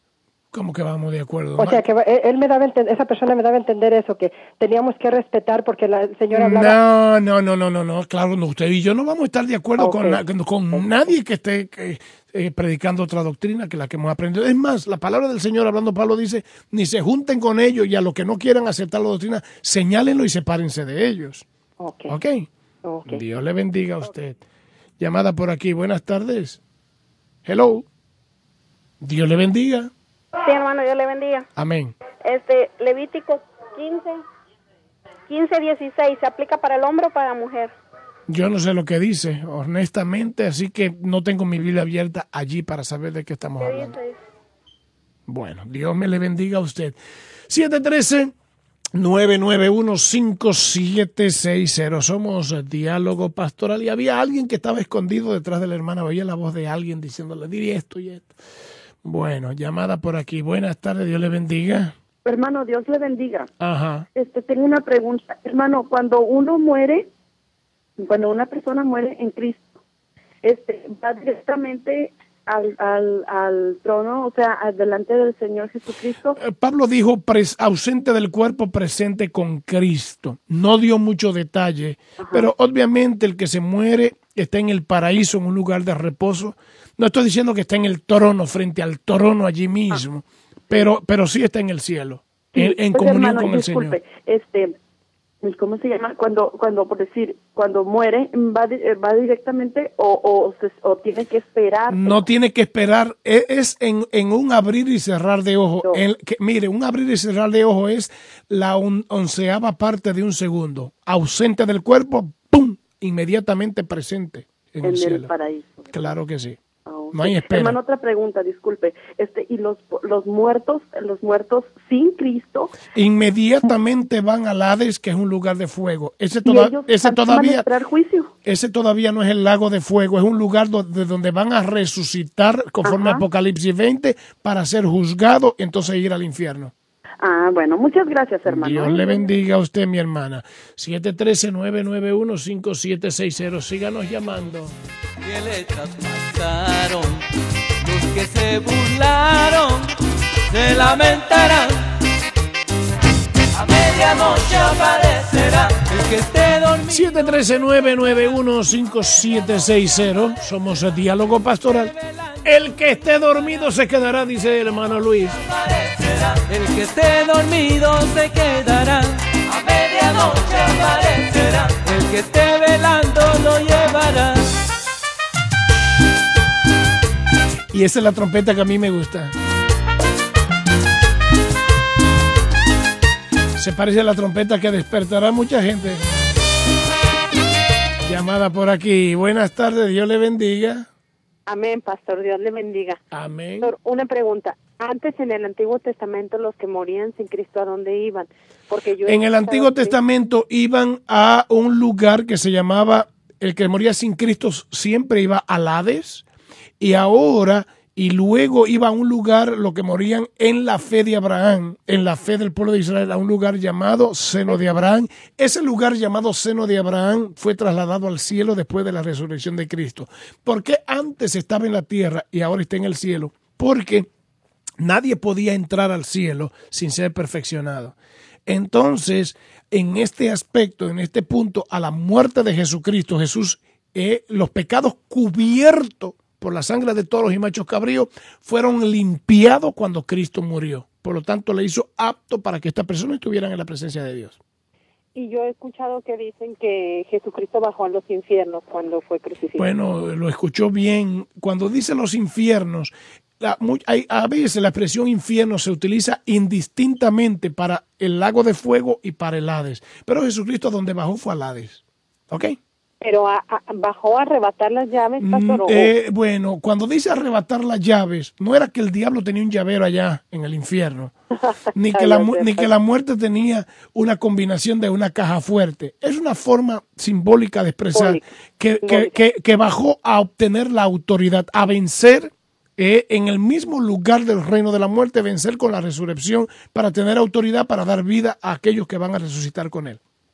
¿Cómo que vamos de acuerdo? O sea, que él, él me daba enten- esa persona me daba a entender eso, que teníamos que respetar porque la señora hablaba... No, no, no, no, no, no, claro, no, usted y yo no vamos a estar de acuerdo Okay. con, na- con, con nadie que esté que, eh, predicando otra doctrina que la que hemos aprendido. Es más, la palabra del Señor, hablando Pablo, dice, ni se junten con ellos y a los que no quieran aceptar la doctrina, señálenlo y sepárense de ellos. Ok. ¿Ok? Okay. Dios le bendiga a usted. Llamada por aquí, buenas tardes. Hello. Dios le bendiga. Sí, hermano, Dios le bendiga. Amén. Este, Levítico quince, quince, dieciséis, ¿se aplica para el hombre o para la mujer? Yo no sé lo que dice, honestamente, así que no tengo mi Biblia abierta allí para saber de qué estamos ¿Qué hablando. dice? Bueno, Dios me le bendiga a usted. siete uno tres, nueve nueve uno, cinco siete seis cero. Somos Diálogo Pastoral. Y había alguien que estaba escondido detrás de la hermana. Oía la voz de alguien diciéndole, di esto y esto. Bueno, llamada por aquí. Buenas tardes, Dios le bendiga. Hermano, Dios le bendiga. Ajá. Este, tengo una pregunta. Hermano, cuando uno muere, cuando una persona muere en Cristo, este, va directamente al, al, al trono, o sea, delante del Señor Jesucristo. Eh, Pablo dijo pres- ausente del cuerpo, presente con Cristo. No dio mucho detalle, Ajá. pero obviamente el que se muere está en el paraíso, en un lugar de reposo. No estoy diciendo que está en el trono, frente al trono allí mismo, ah. pero, pero sí está en el cielo, Sí, en, en pues, comunión hermano, con el disculpe, Señor. Este, ¿cómo se llama? Cuando, cuando por decir, cuando muere, ¿va, di- va directamente o, o, se- o tiene que esperar? No tiene que esperar, es, es en, en un abrir y cerrar de ojo. No. El, que, mire, un abrir y cerrar de ojo es la un, onceava parte de un segundo. Ausente del cuerpo, ¡pum! Inmediatamente presente en, en el cielo. el paraíso. Claro que sí. Ah, ok. No hay espera. Hermano, otra pregunta, disculpe. Este, y los los muertos, los muertos sin Cristo, Inmediatamente van al Hades, que es un lugar de fuego. Ese, y toda, ellos ese van a todavía esperar juicio. ese todavía no es el lago de fuego, es un lugar do- de donde van a resucitar conforme a Ajá. Apocalipsis veinte para ser juzgados, entonces ir al infierno. Ah, bueno, muchas gracias, hermano. Dios ¿eh? le bendiga a usted, mi hermana. siete uno tres, nueve nueve uno, cinco siete seis cero. Síganos llamando. Que le traspasaron, los que se burlaron, se lamentarán. A medianoche aparecerá el que esté dormido. siete uno tres, nueve nueve uno, cinco siete seis cero. Somos el Diálogo Pastoral. El que esté dormido se quedará, dice el hermano Luis. Aparecerá, el que esté dormido se quedará. A medianoche aparecerá, el que esté velando lo llevará. Y esa es la trompeta que a mí me gusta. Se parece a la trompeta que despertará a mucha gente. Llamada por aquí. Buenas tardes, Dios le bendiga. Amén, pastor, Dios le bendiga. Amén. Pastor, una pregunta. Antes en el Antiguo Testamento los que morían sin Cristo, ¿a dónde iban? Porque yo he En el escuchado Antiguo que- Testamento iban a un lugar que se llamaba, el que moría sin Cristo siempre iba al Hades, y ahora y luego iba a un lugar, lo que morían en la fe de Abraham, en la fe del pueblo de Israel, a un lugar llamado Seno de Abraham. Ese lugar llamado Seno de Abraham fue trasladado al cielo después de la resurrección de Cristo. ¿Por qué antes estaba en la tierra y ahora está en el cielo? Porque nadie podía entrar al cielo sin ser perfeccionado. Entonces, en este aspecto, en este punto, a la muerte de Jesucristo, Jesús, eh, los pecados cubiertos por la sangre de toros y machos cabríos fueron limpiados cuando Cristo murió. Por lo tanto, le hizo apto para que estas personas estuvieran en la presencia de Dios. Y yo he escuchado que dicen que Jesucristo bajó a los infiernos cuando fue crucificado. Bueno, lo escuchó bien. Cuando dice los infiernos, la, muy, hay, a veces la expresión infierno se utiliza indistintamente para el lago de fuego y para el Hades. Pero Jesucristo donde bajó fue al Hades. ¿Ok? Pero a, a, bajó a arrebatar las llaves, pastor. Mm, eh, bueno, cuando dice arrebatar las llaves, no era que el diablo tenía un llavero allá en el infierno, ni, que la, ni que la muerte tenía una combinación de una caja fuerte. Es una forma simbólica de expresar que, que, que, que bajó a obtener la autoridad, a vencer eh, en el mismo lugar del reino de la muerte, vencer con la resurrección para tener autoridad para dar vida a aquellos que van a resucitar con él.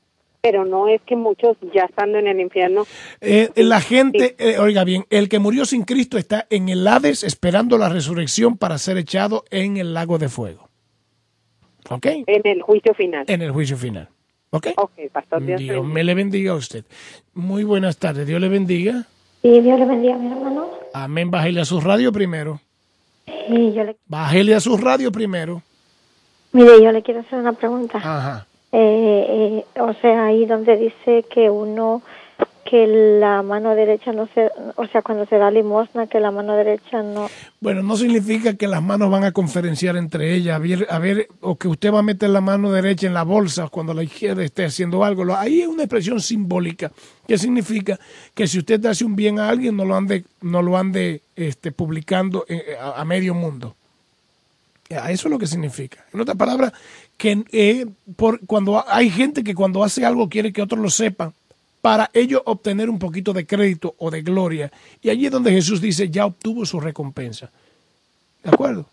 Pero no es que muchos ya estando en el infierno. Eh, la gente, eh, oiga bien, el que murió sin Cristo está en el Hades esperando la resurrección para ser echado en el lago de fuego. ¿Ok? En el juicio final. En el juicio final. ¿Ok? Ok, pastor, Dios, Dios bendiga. me le bendiga a usted. Muy buenas tardes. Dios le bendiga. Sí, Dios le bendiga, mi hermano. Amén. Bájele a su radio primero. Sí, yo le, Bájele a su radio primero. mire, yo le quiero hacer una pregunta. Ajá. Eh, eh, o sea, ahí donde dice que uno, que la mano derecha no se, o sea, cuando se da limosna, que la mano derecha no. Bueno, no significa que las manos van a conferenciar entre ellas, a ver, a ver, o que usted va a meter la mano derecha en la bolsa cuando la izquierda esté haciendo algo. Lo- Ahí es una expresión simbólica, que significa que si usted hace un bien a alguien, no lo ande, no lo ande este, publicando eh, a, a medio mundo. Ya, eso es lo que significa. En otras palabras, que eh, por, cuando hay gente que cuando hace algo quiere que otros lo sepan, para ellos obtener un poquito de crédito o de gloria. Y allí es donde Jesús dice, ya obtuvo su recompensa. ¿De acuerdo?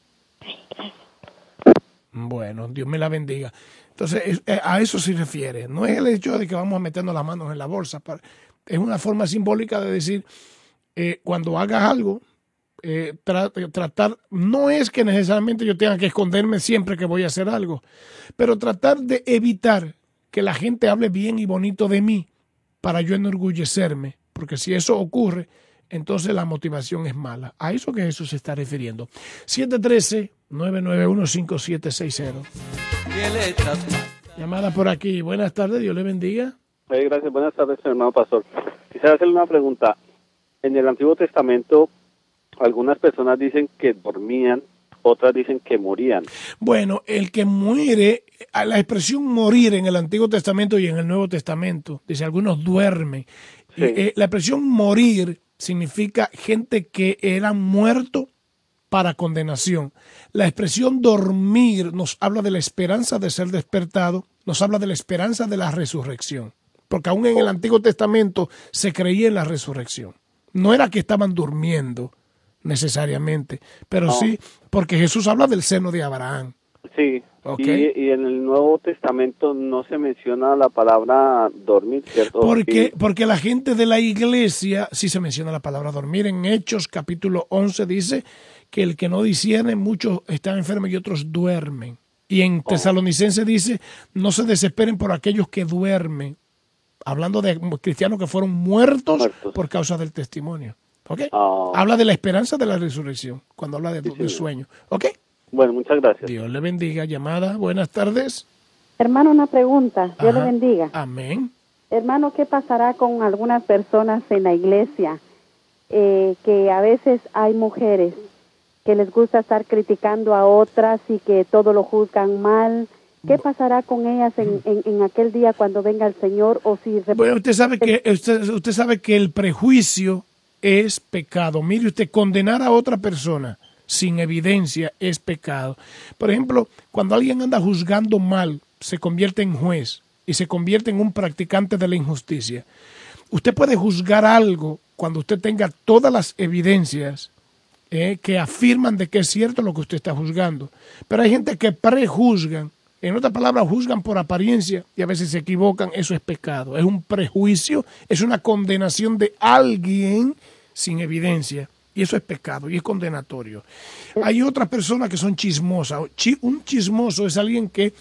Bueno, Dios me la bendiga. Entonces, es- eh, a eso se refiere. No es el hecho de que vamos a meternos las manos en la bolsa. pa- Es una forma simbólica de decir, eh, cuando hagas algo, eh, tra- tratar, no es que necesariamente yo tenga que esconderme siempre que voy a hacer algo, pero tratar de evitar que la gente hable bien y bonito de mí para yo enorgullecerme, porque si eso ocurre, entonces la motivación es mala. A eso que Jesús se está refiriendo. siete uno tres, nueve nueve uno, cinco siete seis cero. Llamada por aquí. Buenas tardes, Dios le bendiga. Eh, gracias, buenas tardes, hermano pastor. Quisiera hacerle una pregunta. En el Antiguo Testamento, algunas personas dicen que dormían, otras dicen que morían. Bueno, el que muere, a la expresión morir en el Antiguo Testamento y en el Nuevo Testamento, dice algunos duermen. Sí. Eh, eh, la expresión morir significa gente que era muerto para condenación. La expresión dormir nos habla de la esperanza de ser despertado, nos habla de la esperanza de la resurrección. Porque aún en el Antiguo Testamento se creía en la resurrección. No era que estaban durmiendo necesariamente, pero No. sí porque Jesús habla del seno de Abraham. Sí, Ok. y, y en el Nuevo Testamento no se menciona la palabra dormir, ¿cierto? Porque, Sí. porque la gente de la iglesia, sí se menciona la palabra dormir, en Hechos capítulo once dice que el que no discierne, muchos están enfermos y otros duermen. Y en Tesalonicense dice, no se desesperen por aquellos que duermen, hablando de cristianos que fueron muertos, Muertos. por causa del testimonio. ¿Ok? Ah. Habla de la esperanza de la resurrección, cuando habla de, Sí, de señor. sueño. ¿Ok? Bueno, muchas gracias. Dios le bendiga. Llamada, buenas tardes. Hermano, una pregunta. Dios Ajá. le bendiga. Amén. Hermano, ¿qué pasará con algunas personas en la iglesia? Eh, que a veces hay mujeres que les gusta estar criticando a otras y que todo lo juzgan mal. ¿Qué pasará con ellas en, en, en aquel día cuando venga el Señor? O si Bueno, usted sabe que usted, usted sabe que el prejuicio es pecado. Mire usted, condenar a otra persona sin evidencia es pecado. Por ejemplo, cuando alguien anda juzgando mal, se convierte en juez y se convierte en un practicante de la injusticia. Usted puede juzgar algo cuando usted tenga todas las evidencias eh, que afirman de que es cierto lo que usted está juzgando. Pero hay gente que prejuzgan, en otras palabras, juzgan por apariencia y a veces se equivocan. Eso es pecado. Es un prejuicio, es una condenación de alguien sin evidencia. Y eso es pecado y es condenatorio. Hay otras personas que son chismosas. Chi- Un chismoso es alguien que,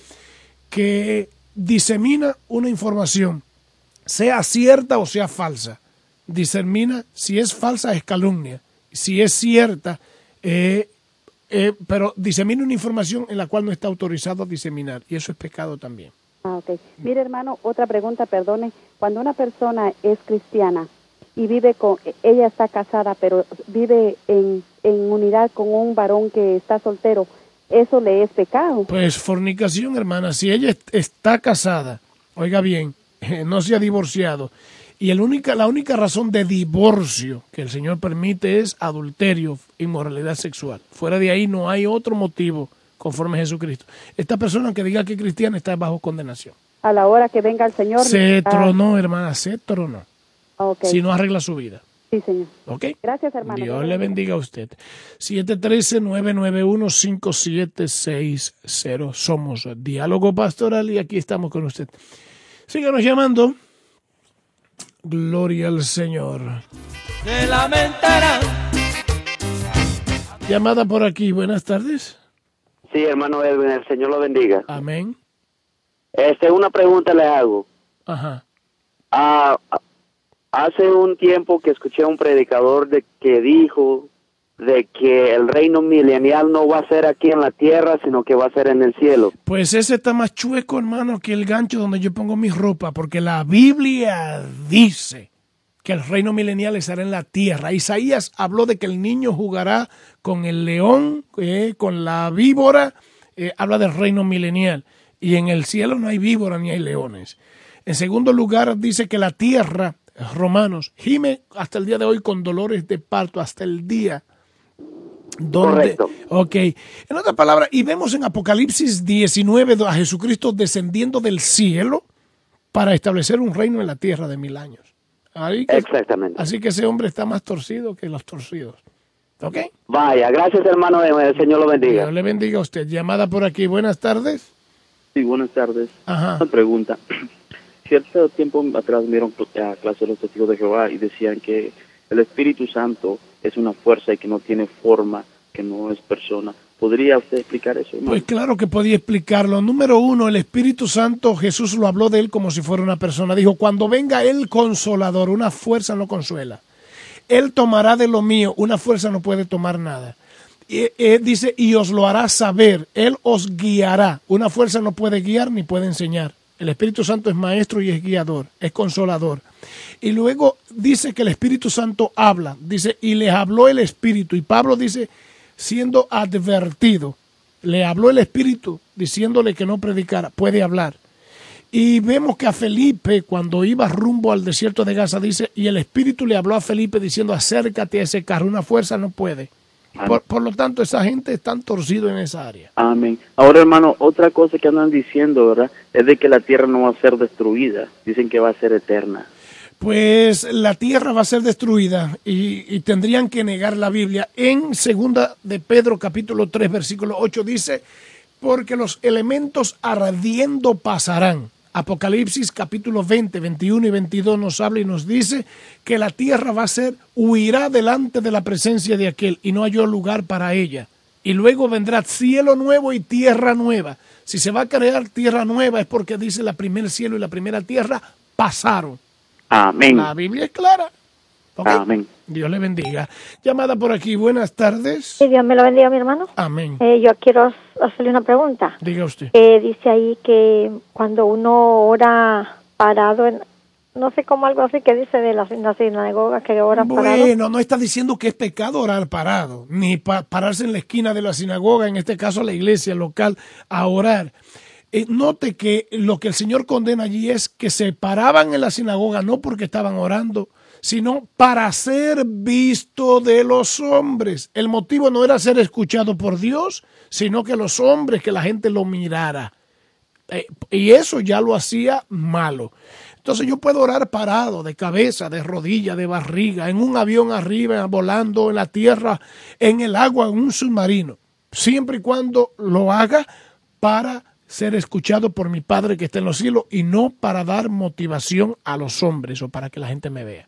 que disemina una información, sea cierta o sea falsa. Disemina, si es falsa es calumnia, si es cierta, eh, eh, pero disemina una información en la cual no está autorizado a diseminar, y eso es pecado también. Ah, ok. Mire, hermano, otra pregunta, perdone. Cuando una persona es cristiana y vive con, ella está casada, pero vive en, en unidad con un varón que está soltero, ¿eso le es pecado? Pues fornicación, hermana, si ella est- está casada, oiga bien, eh, no se ha divorciado, y el única, la única razón de divorcio que el Señor permite es adulterio, inmoralidad sexual. Fuera de ahí no hay otro motivo conforme a Jesucristo. Esta persona que diga que es cristiana está bajo condenación. A la hora que venga el Señor. Se ah, tronó, hermana, se tronó. ok. Si no arregla su vida. Sí, señor. ¿Ok? Gracias, hermano. Dios le bendiga a usted. siete uno tres, nueve nueve uno, cinco siete seis cero. Somos Diálogo Pastoral y aquí estamos con usted. Síganos llamando. Gloria al Señor. Se lamentarán. Llamada por aquí, buenas tardes. Sí, hermano Edwin, el Señor lo bendiga. Amén. Este, una pregunta le hago. Ajá. Ah, hace un tiempo que escuché a un predicador de que dijo de que el reino milenial no va a ser aquí en la tierra, sino que va a ser en el cielo. Pues ese está más chueco, hermano, que el gancho donde yo pongo mi ropa, porque la Biblia dice que el reino milenial estará en la tierra. Isaías habló de que el niño jugará con el león, eh, con la víbora, eh, habla del reino milenial. Y en el cielo no hay víbora ni hay leones. En segundo lugar, dice que la tierra, Romanos, gime hasta el día de hoy con dolores de parto, hasta el día donde... Correcto. Ok. En otras palabras, y vemos en Apocalipsis diecinueve a Jesucristo descendiendo del cielo para establecer un reino en la tierra de mil años. Ahí que, Exactamente. Así que ese hombre está más torcido que los torcidos. ¿Ok? Vaya, gracias hermano, el Señor lo bendiga. Dios le bendiga a usted. Llamada por aquí. Buenas tardes. Sí, buenas tardes. Ajá. Una pregunta. Cierto tiempo atrás vieron a clase de los testigos de Jehová y decían que el Espíritu Santo es una fuerza y que no tiene forma, que no es persona. ¿Podría usted explicar eso, hermano? Pues claro que podía explicarlo. Número uno, el Espíritu Santo, Jesús lo habló de él como si fuera una persona. Dijo, cuando venga el Consolador, una fuerza no consuela. Él tomará de lo mío, una fuerza no puede tomar nada. Y, eh, dice, y os lo hará saber, él os guiará. Una fuerza no puede guiar ni puede enseñar. El Espíritu Santo es maestro y es guiador, es consolador. Y luego dice que el Espíritu Santo habla, dice, y les habló el Espíritu. Y Pablo dice, siendo advertido, le habló el Espíritu diciéndole que no predicara, puede hablar. Y vemos que a Felipe, cuando iba rumbo al desierto de Gaza, dice, y el Espíritu le habló a Felipe diciendo, acércate a ese carro, una fuerza no puede. Por, por lo tanto, esa gente está torcido en esa área. Amén. Ahora, hermano, otra cosa que andan diciendo, ¿verdad? Es de que la tierra no va a ser destruida. Dicen que va a ser eterna. Pues la tierra va a ser destruida y, y tendrían que negar la Biblia. En segunda de Pedro, capítulo tres, versículo ocho, dice, porque los elementos ardiendo pasarán. Apocalipsis capítulo veinte, veintiuno y veintidós nos habla y nos dice que la tierra va a ser, huirá delante de la presencia de aquel y no halló lugar para ella. Y luego vendrá cielo nuevo y tierra nueva. Si se va a crear tierra nueva es porque dice la primer cielo y la primera tierra pasaron. Amén. La Biblia es clara. ¿Okay? Amén. Dios le bendiga. Llamada por aquí, buenas tardes. Sí, Dios me lo bendiga, mi hermano. Amén. Eh, yo quiero hacerle una pregunta. Diga usted. Eh, dice ahí que cuando uno ora parado, en, no sé cómo algo así que dice de la, la sinagoga que ora parado. Bueno, no está diciendo que es pecado orar parado, ni pa pararse en la esquina de la sinagoga, en este caso la iglesia local, a orar. Eh, note que lo que el Señor condena allí es que se paraban en la sinagoga no porque estaban orando, sino para ser visto de los hombres. El motivo no era ser escuchado por Dios, sino que los hombres, que la gente lo mirara. Eh, y eso ya lo hacía malo. Entonces yo puedo orar parado, de cabeza, de rodilla, de barriga, en un avión arriba, volando en la tierra, en el agua, en un submarino, siempre y cuando lo haga para ser escuchado por mi Padre que está en los cielos y no para dar motivación a los hombres o para que la gente me vea.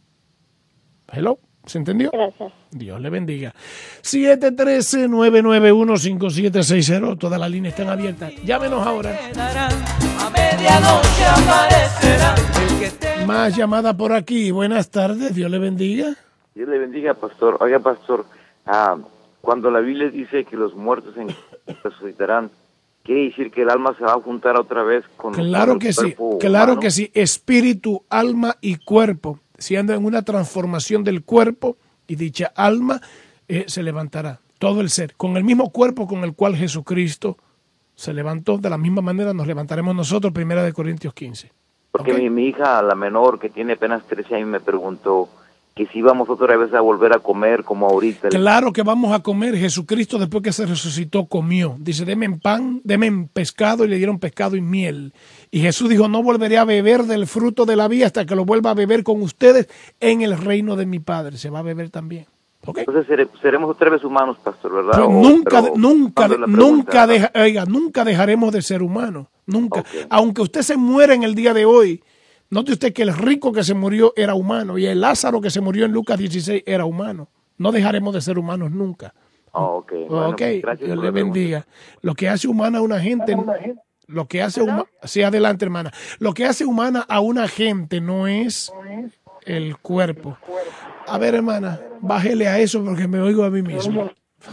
Hello, ¿se entendió? Gracias. Dios le bendiga. siete uno tres, nueve nueve uno, cinco siete seis cero. Todas las líneas están abiertas. Llámenos ahora. A medianoche aparecerá el que te... Más llamada por aquí. Buenas tardes. Dios le bendiga. Dios le bendiga, pastor. Oiga, pastor, ah, cuando la Biblia dice que los muertos en resucitarán, ¿quiere decir que el alma se va a juntar otra vez con, claro con que el sí, cuerpo claro humano? que sí. Espíritu, alma y cuerpo. Si anda en una transformación del cuerpo y dicha alma eh, se levantará. Todo el ser, con el mismo cuerpo con el cual Jesucristo se levantó, de la misma manera nos levantaremos nosotros, primera de Corintios quince. Porque ¿Okay? mi, mi hija, la menor, que tiene apenas trece años, me preguntó que si íbamos otra vez a volver a comer como ahorita. Claro que vamos a comer. Jesucristo, después que se resucitó, comió. Dice, denme pan, denme pescado, y le dieron pescado y miel. Y Jesús dijo, no volveré a beber del fruto de la vid hasta que lo vuelva a beber con ustedes en el reino de mi Padre. Se va a beber también. ¿Okay? Entonces sere, seremos otra vez humanos, pastor, ¿verdad? Pues o, nunca, pero, nunca, pregunta, nunca, deja, oiga, nunca dejaremos de ser humanos. nunca. Okay. Aunque usted se muera en el día de hoy, note usted que el rico que se murió era humano y el Lázaro que se murió en Lucas dieciséis era humano. No dejaremos de ser humanos nunca. Oh, ok, bueno, okay. Pues Dios le bendiga. Lo que hace humana a una gente, lo que hace humana, sí, adelante hermana, lo que hace humana a una gente no es el cuerpo. A ver hermana, bájele a eso porque me oigo a mí mismo.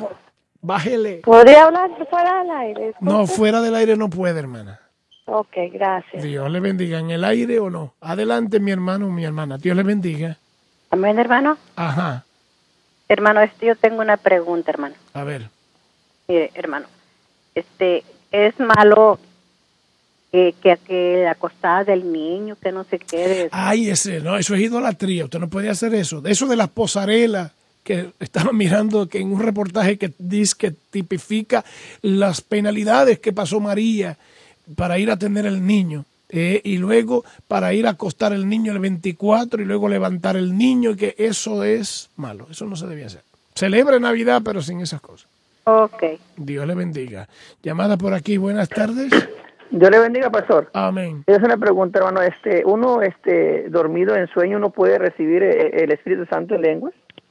Bájele. ¿Podría hablar fuera del aire? No, fuera del aire no puede, hermana. Ok, gracias. Dios le bendiga. ¿En el aire o no? Adelante, mi hermano o mi hermana. Dios le bendiga. Amén, hermano. Ajá. Hermano, este, yo tengo una pregunta, hermano. A ver. Mire, hermano, este, es malo que, que, que la acostada del niño, que no se quede. Ay, ese, no, eso es idolatría. Usted no puede hacer eso. Eso de las posarelas, que estaba mirando que en un reportaje que dice que tipifica las penalidades que pasó María para ir a tener el niño. Eh, y luego para ir a acostar el niño el veinticuatro y luego levantar el niño, y que eso es malo, eso no se debía hacer. Celebra Navidad pero sin esas cosas. Ok. Dios le bendiga. Llamada por aquí, buenas tardes. Dios le bendiga, pastor. Amén. Es una pregunta, hermano, este, uno este dormido en sueño no puede recibir el Espíritu Santo en lenguas.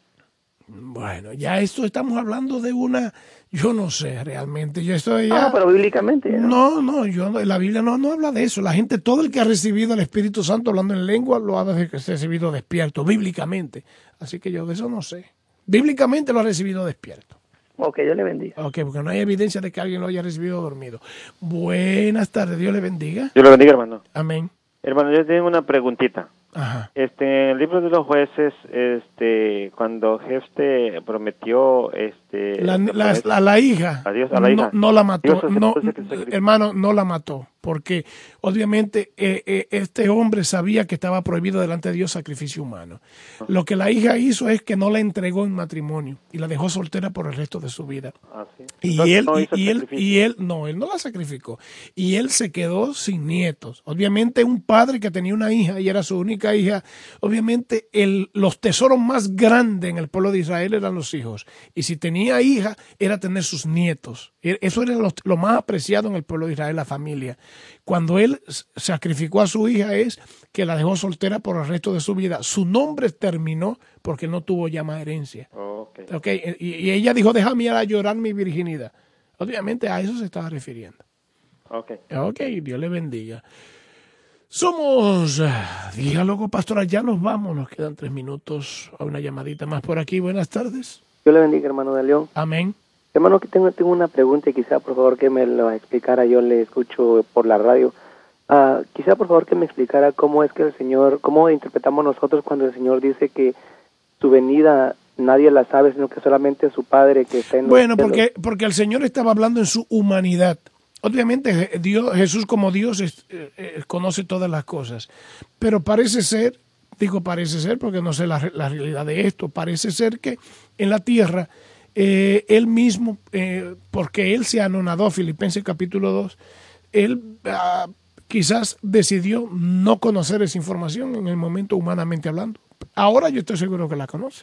Bueno, ya esto estamos hablando de una, yo no sé realmente, yo estoy ya... Ah, pero bíblicamente. No, no, no yo la Biblia no, no habla de eso. La gente, todo el que ha recibido el Espíritu Santo hablando en lengua, lo ha recibido despierto, bíblicamente. Así que yo de eso no sé. Bíblicamente lo ha recibido despierto. Ok, Dios le bendiga. Ok, porque no hay evidencia de que alguien lo haya recibido dormido. Buenas tardes, Dios le bendiga. Dios le bendiga, hermano. Amén. Hermano, yo tengo una preguntita. Ajá. Este, en el libro de los jueces, este, cuando Jefte prometió, este, la, la, la, la hija, a Dios, a la hija, no, no la mató, no, no, hermano, no la mató, porque obviamente eh, eh, este hombre sabía que estaba prohibido delante de Dios sacrificio humano. Uh-huh. Lo que la hija hizo es que no la entregó en matrimonio y la dejó soltera por el resto de su vida. Ah, ¿sí? Y él, no y, y él, y él, no, él no la sacrificó. Y él se quedó sin nietos. Obviamente un padre que tenía una hija y era su única hija, obviamente el, los tesoros más grandes en el pueblo de Israel eran los hijos. Y si tenía hija, era tener sus nietos. Eso era lo, lo más apreciado en el pueblo de Israel, la familia. Cuando él sacrificó a su hija es que la dejó soltera por el resto de su vida. Su nombre terminó porque no tuvo ya más herencia. Oh, okay. Okay. Y, y ella dijo, déjame ir a llorar mi virginidad. Obviamente a eso se estaba refiriendo. Okay. Ok, Dios le bendiga. Somos uh, Diálogo Pastoral, ya nos vamos, nos quedan tres minutos a una llamadita más por aquí. Buenas tardes. Dios le bendiga, hermano de León. Amén. Hermano, que tengo, tengo una pregunta y quizá por favor que me lo explicara, yo le escucho por la radio. Uh, quizá por favor que me explicara cómo es que el Señor, cómo interpretamos nosotros cuando el Señor dice que su venida nadie la sabe, sino que solamente su Padre que está en los Bueno, cielos. porque, porque el Señor estaba hablando en su humanidad. Obviamente Dios, Jesús como Dios es, eh, conoce todas las cosas, pero parece ser, digo parece ser porque no sé la, la realidad de esto, parece ser que en la tierra eh, Él mismo, eh, porque Él se anonadó, Filipenses capítulo dos, Él uh, quizás decidió no conocer esa información en el momento humanamente hablando. Ahora yo estoy seguro que la conoce.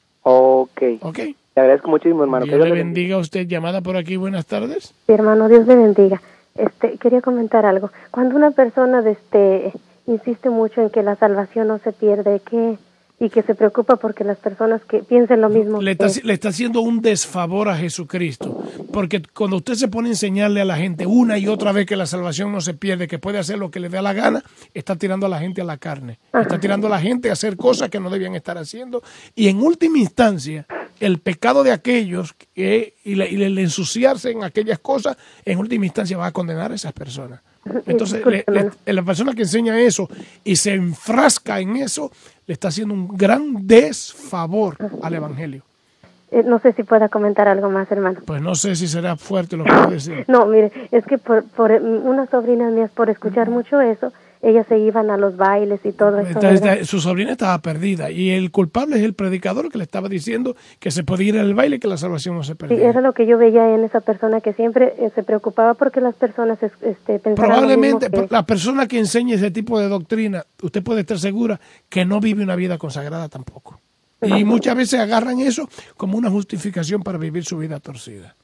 Ok. Ok. Te agradezco muchísimo, hermano. Dios le bendiga a usted. Llamada por aquí. Buenas tardes. Sí, hermano, Dios le bendiga. Este, quería comentar algo. Cuando una persona de este insiste mucho en que la salvación no se pierde, que y que se preocupa porque las personas que piensen lo mismo. Le está, le está haciendo un desfavor a Jesucristo, porque cuando usted se pone a enseñarle a la gente una y otra vez que la salvación no se pierde, que puede hacer lo que le dé la gana, está tirando a la gente a la carne, Ajá. está tirando a la gente a hacer cosas que no debían estar haciendo, y en última instancia, el pecado de aquellos que, y, le, y el ensuciarse en aquellas cosas, en última instancia va a condenar a esas personas. Entonces, le, le, la persona que enseña eso y se enfrasca en eso, le está haciendo un gran desfavor al Evangelio. Eh, no sé si pueda comentar algo más, hermano. Pues no sé si será fuerte lo que puedo decir. No, mire, es que por, por unas sobrinas mías, por escuchar mucho eso, ellas se iban a los bailes y todo eso. Esta, esta, su sobrina estaba perdida y el culpable es el predicador que le estaba diciendo que se podía ir al baile y que la salvación no se perdía. Sí, era lo que yo veía en esa persona que siempre eh, se preocupaba porque las personas este, pensaban probablemente lo mismo que... la persona que enseña ese tipo de doctrina, usted puede estar segura que no vive una vida consagrada tampoco. Y muchas veces agarran eso como una justificación para vivir su vida torcida. Oh.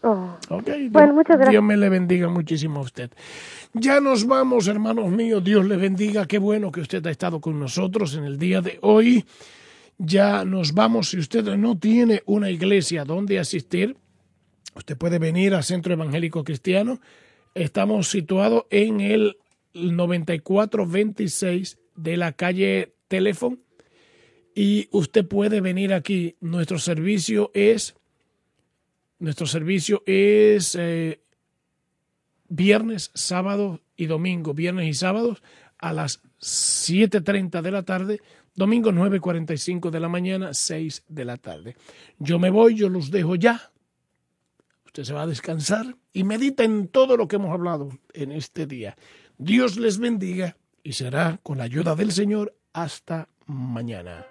Okay. Bueno, muchas gracias. Dios me le bendiga muchísimo a usted. Ya nos vamos, hermanos míos. Dios le bendiga. Qué bueno que usted ha estado con nosotros en el día de hoy. Ya nos vamos. Si usted no tiene una iglesia donde asistir, usted puede venir al Centro Evangélico Cristiano. Estamos situados en el noventa y cuatro veintiséis de la calle Teléfono. Y usted puede venir aquí. Nuestro servicio es, nuestro servicio es eh, viernes, sábado y domingo. Viernes y sábados a las siete treinta de la tarde. Domingo nueve cuarenta y cinco de la mañana, seis de la tarde. Yo me voy, yo los dejo ya. Usted se va a descansar y medita en todo lo que hemos hablado en este día. Dios les bendiga y será con la ayuda del Señor hasta mañana.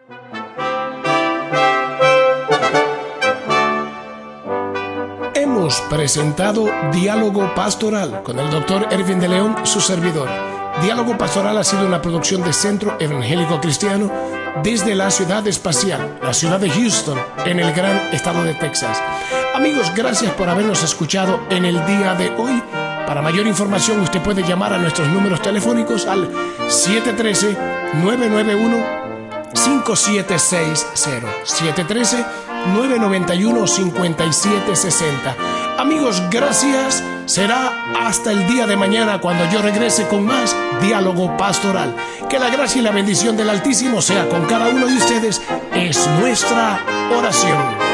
Hemos presentado Diálogo Pastoral con el doctor Ervin de León, su servidor. Diálogo Pastoral ha sido una producción de Centro Evangélico Cristiano desde la ciudad espacial, la ciudad de Houston, en el gran estado de Texas. Amigos, gracias por habernos escuchado en el día de hoy. Para mayor información, usted puede llamar a nuestros números telefónicos al siete uno tres, nueve nueve uno, cinco siete seis cero, siete uno tres, nueve nueve uno, cinco siete seis cero. Amigos, gracias. Será hasta el día de mañana cuando yo regrese con más Diálogo Pastoral. Que la gracia y la bendición del Altísimo sea con cada uno de ustedes. Es nuestra oración.